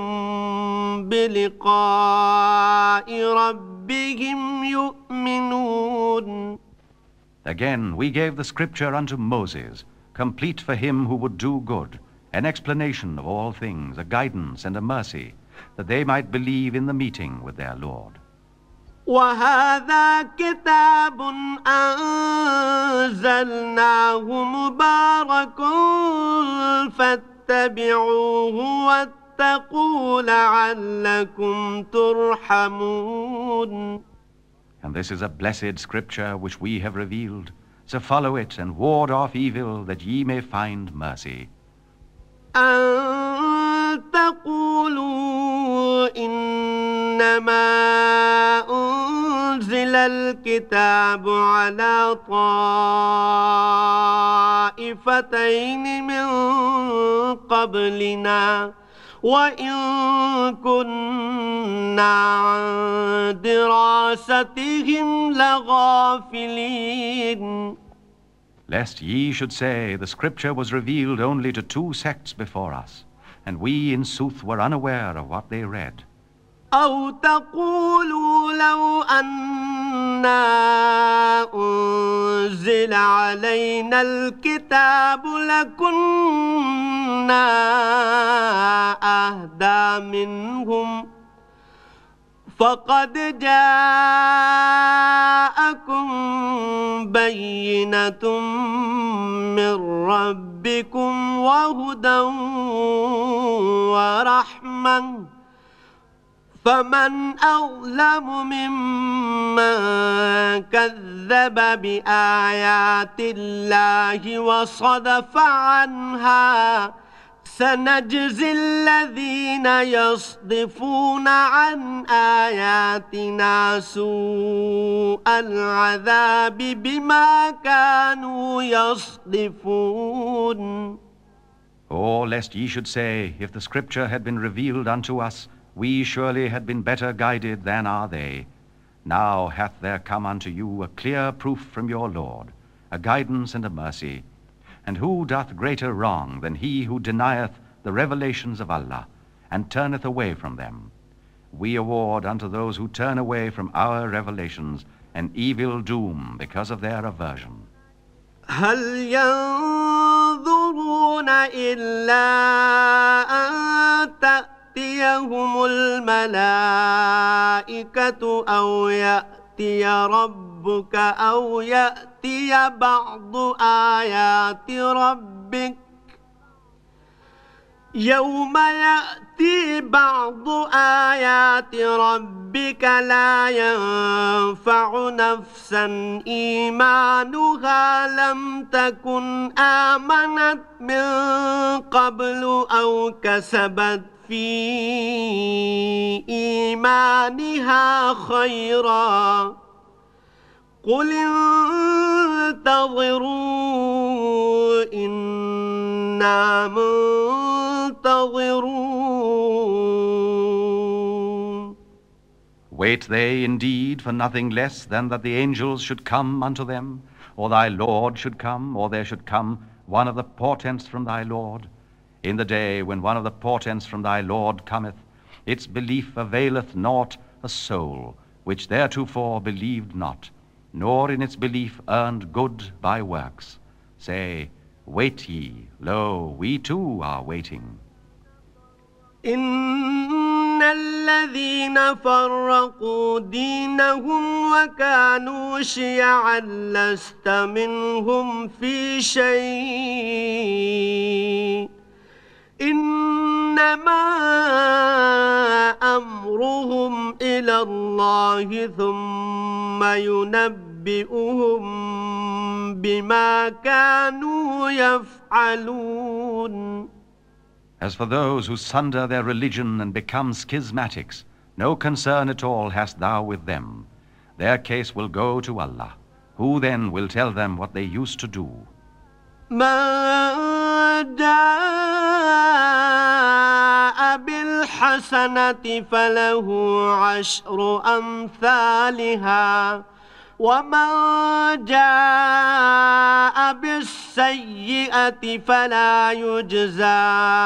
بلقاء ربهم يؤمنون. Again, we gave the scripture unto Moses, complete for him who would do good, an explanation of all things, a guidance and a mercy, that they might believe in the meeting with their Lord. وهذا كتاب أنزلناه مبارك فاتبعوه واتقوا لعلكم ترحمون. And this is a blessed scripture which we have revealed. So follow it and ward off evil, that ye may find mercy. أن تقولوا إنما أنزل الكتاب على طائفتين من قبلنا وإن كنا عن دراستهم لغافلين. Lest ye should say, the scripture was revealed only to two sects before us, and we in sooth were unaware of what they read. أو تقولوا لو أنا أنزل علينا الكتاب لكنا أهدى منهم فقد جاءكم بينة من ربكم وهدى ورحمة فمن أظلم ممن كذب بآيات الله وصدف عنها سنجزي الذين يصدفون عن آياتنا سوء العذاب بما كانوا يصدفون. Or lest ye should say, if the scripture had been revealed unto us, we surely had been better guided than are they. Now hath there come unto you a clear proof from your Lord, a guidance and a mercy. And who doth greater wrong than he who denieth the revelations of Allah, and turneth away from them? We award unto those who turn away from our revelations an evil doom because of their aversion. هل ينظرون إلا أن تأتيهم الملائكة أو يأتي ربك أو يأتي بعض آيات ربك يوم يأتي بعض آيات ربك لا ينفع نفسا إيمانها لم تكن آمنت من قبل أو كسبت في إيمانها خيرا قل انتظروا إنا منتظرون. Wait they indeed for nothing less than that the angels should come unto them, or thy Lord should come, or there should come one of the portents from thy Lord? In the day when one of the portents from thy Lord cometh, its belief availeth naught a soul which theretofore believed not, nor in its belief earned good by works. Say, wait ye, lo, we too are waiting. إن الذين فرقوا دينهم وكانوا شيعا لست منهم في شيء إنما أمرهم إلى الله ثم ينبئهم بما كانوا يفعلون. As for those who sunder their religion and become schismatics, no concern at all hast thou with them. Their case will go to Allah, who then will tell them what they used to do. من جاء بالحسنة فله عشر أمثالها ومن جاء بالسيئة فلا يجزى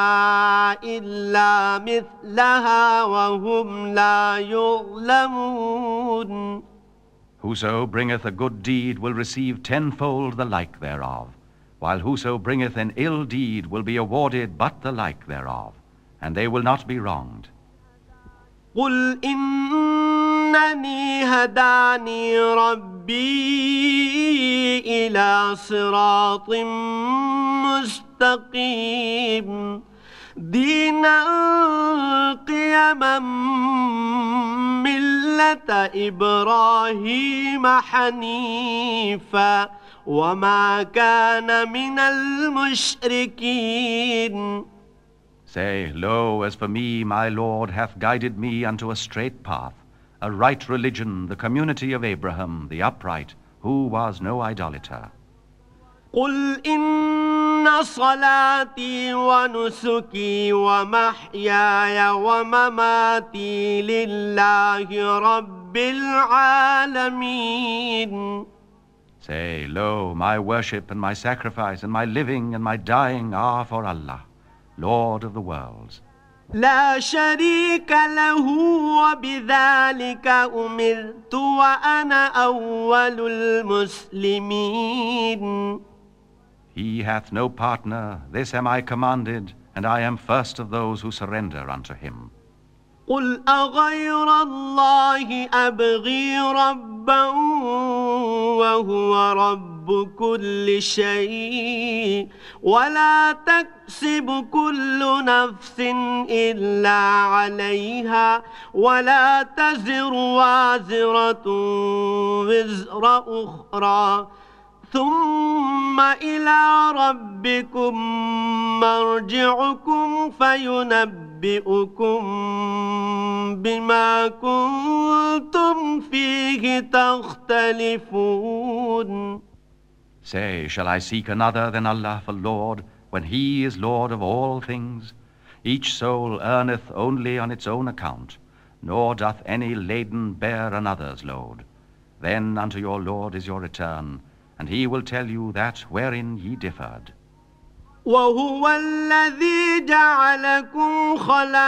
إلا مثلها وهم لا يظلمون. Whoso bringeth a good deed will receive tenfold the like thereof, while whoso bringeth an ill deed will be awarded but the like thereof, and they will not be wronged. قل إن إنني هداني ربي إلى صراط مستقيم دينا قيما ملة إبراهيم حنيفا وما كان من المشركين. Say, Lo, as for me, my Lord hath guided me unto a straight path, a right religion, the community of Abraham, the upright, who was no idolater. قل إن صلاتي ونسكي ومحياي ومماتي لله رب العالمين. Say, Lo, my worship and my sacrifice and my living and my dying are for Allah, Lord of the worlds. لا شريك له وبذلك أمرت وأنا أول المسلمين. He hath no partner, this am I commanded, and I am first of those who surrender unto him. قل أغير الله أبغي ربا وهو رب كل شيء ولا تكسب كل نفس إلا عليها ولا تزر وازرة وزر أخرى ثم إلى ربكم مرجعكم فينبئكم بما كنتم فيه تختلفون. Say, shall I seek another than Allah for Lord, when He is Lord of all things? Each soul earneth only on its own account, nor doth any laden bear another's load. Then unto your Lord is your return, and he will tell you that wherein ye differed. وهو الذي جعلكم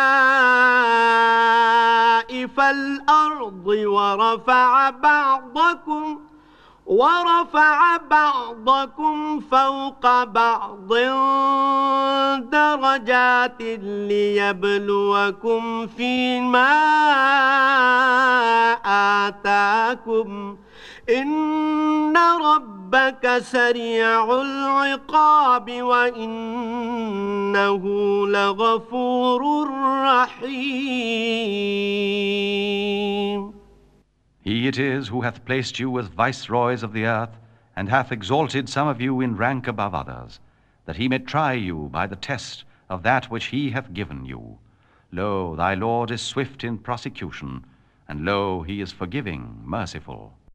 خلائف الأرض ورفع بعضكم ورفع بعضكم فوق بعض درجات ليبلوكم فيما آتاكم إن ربك سريع العقاب وإنه لغفور رحيم. He it is who hath placed you as viceroys of the earth, and hath exalted some of you in rank above others, that he may try you by the test of that which he hath given you. Lo, thy Lord is swift in prosecution, and lo, he is forgiving, merciful.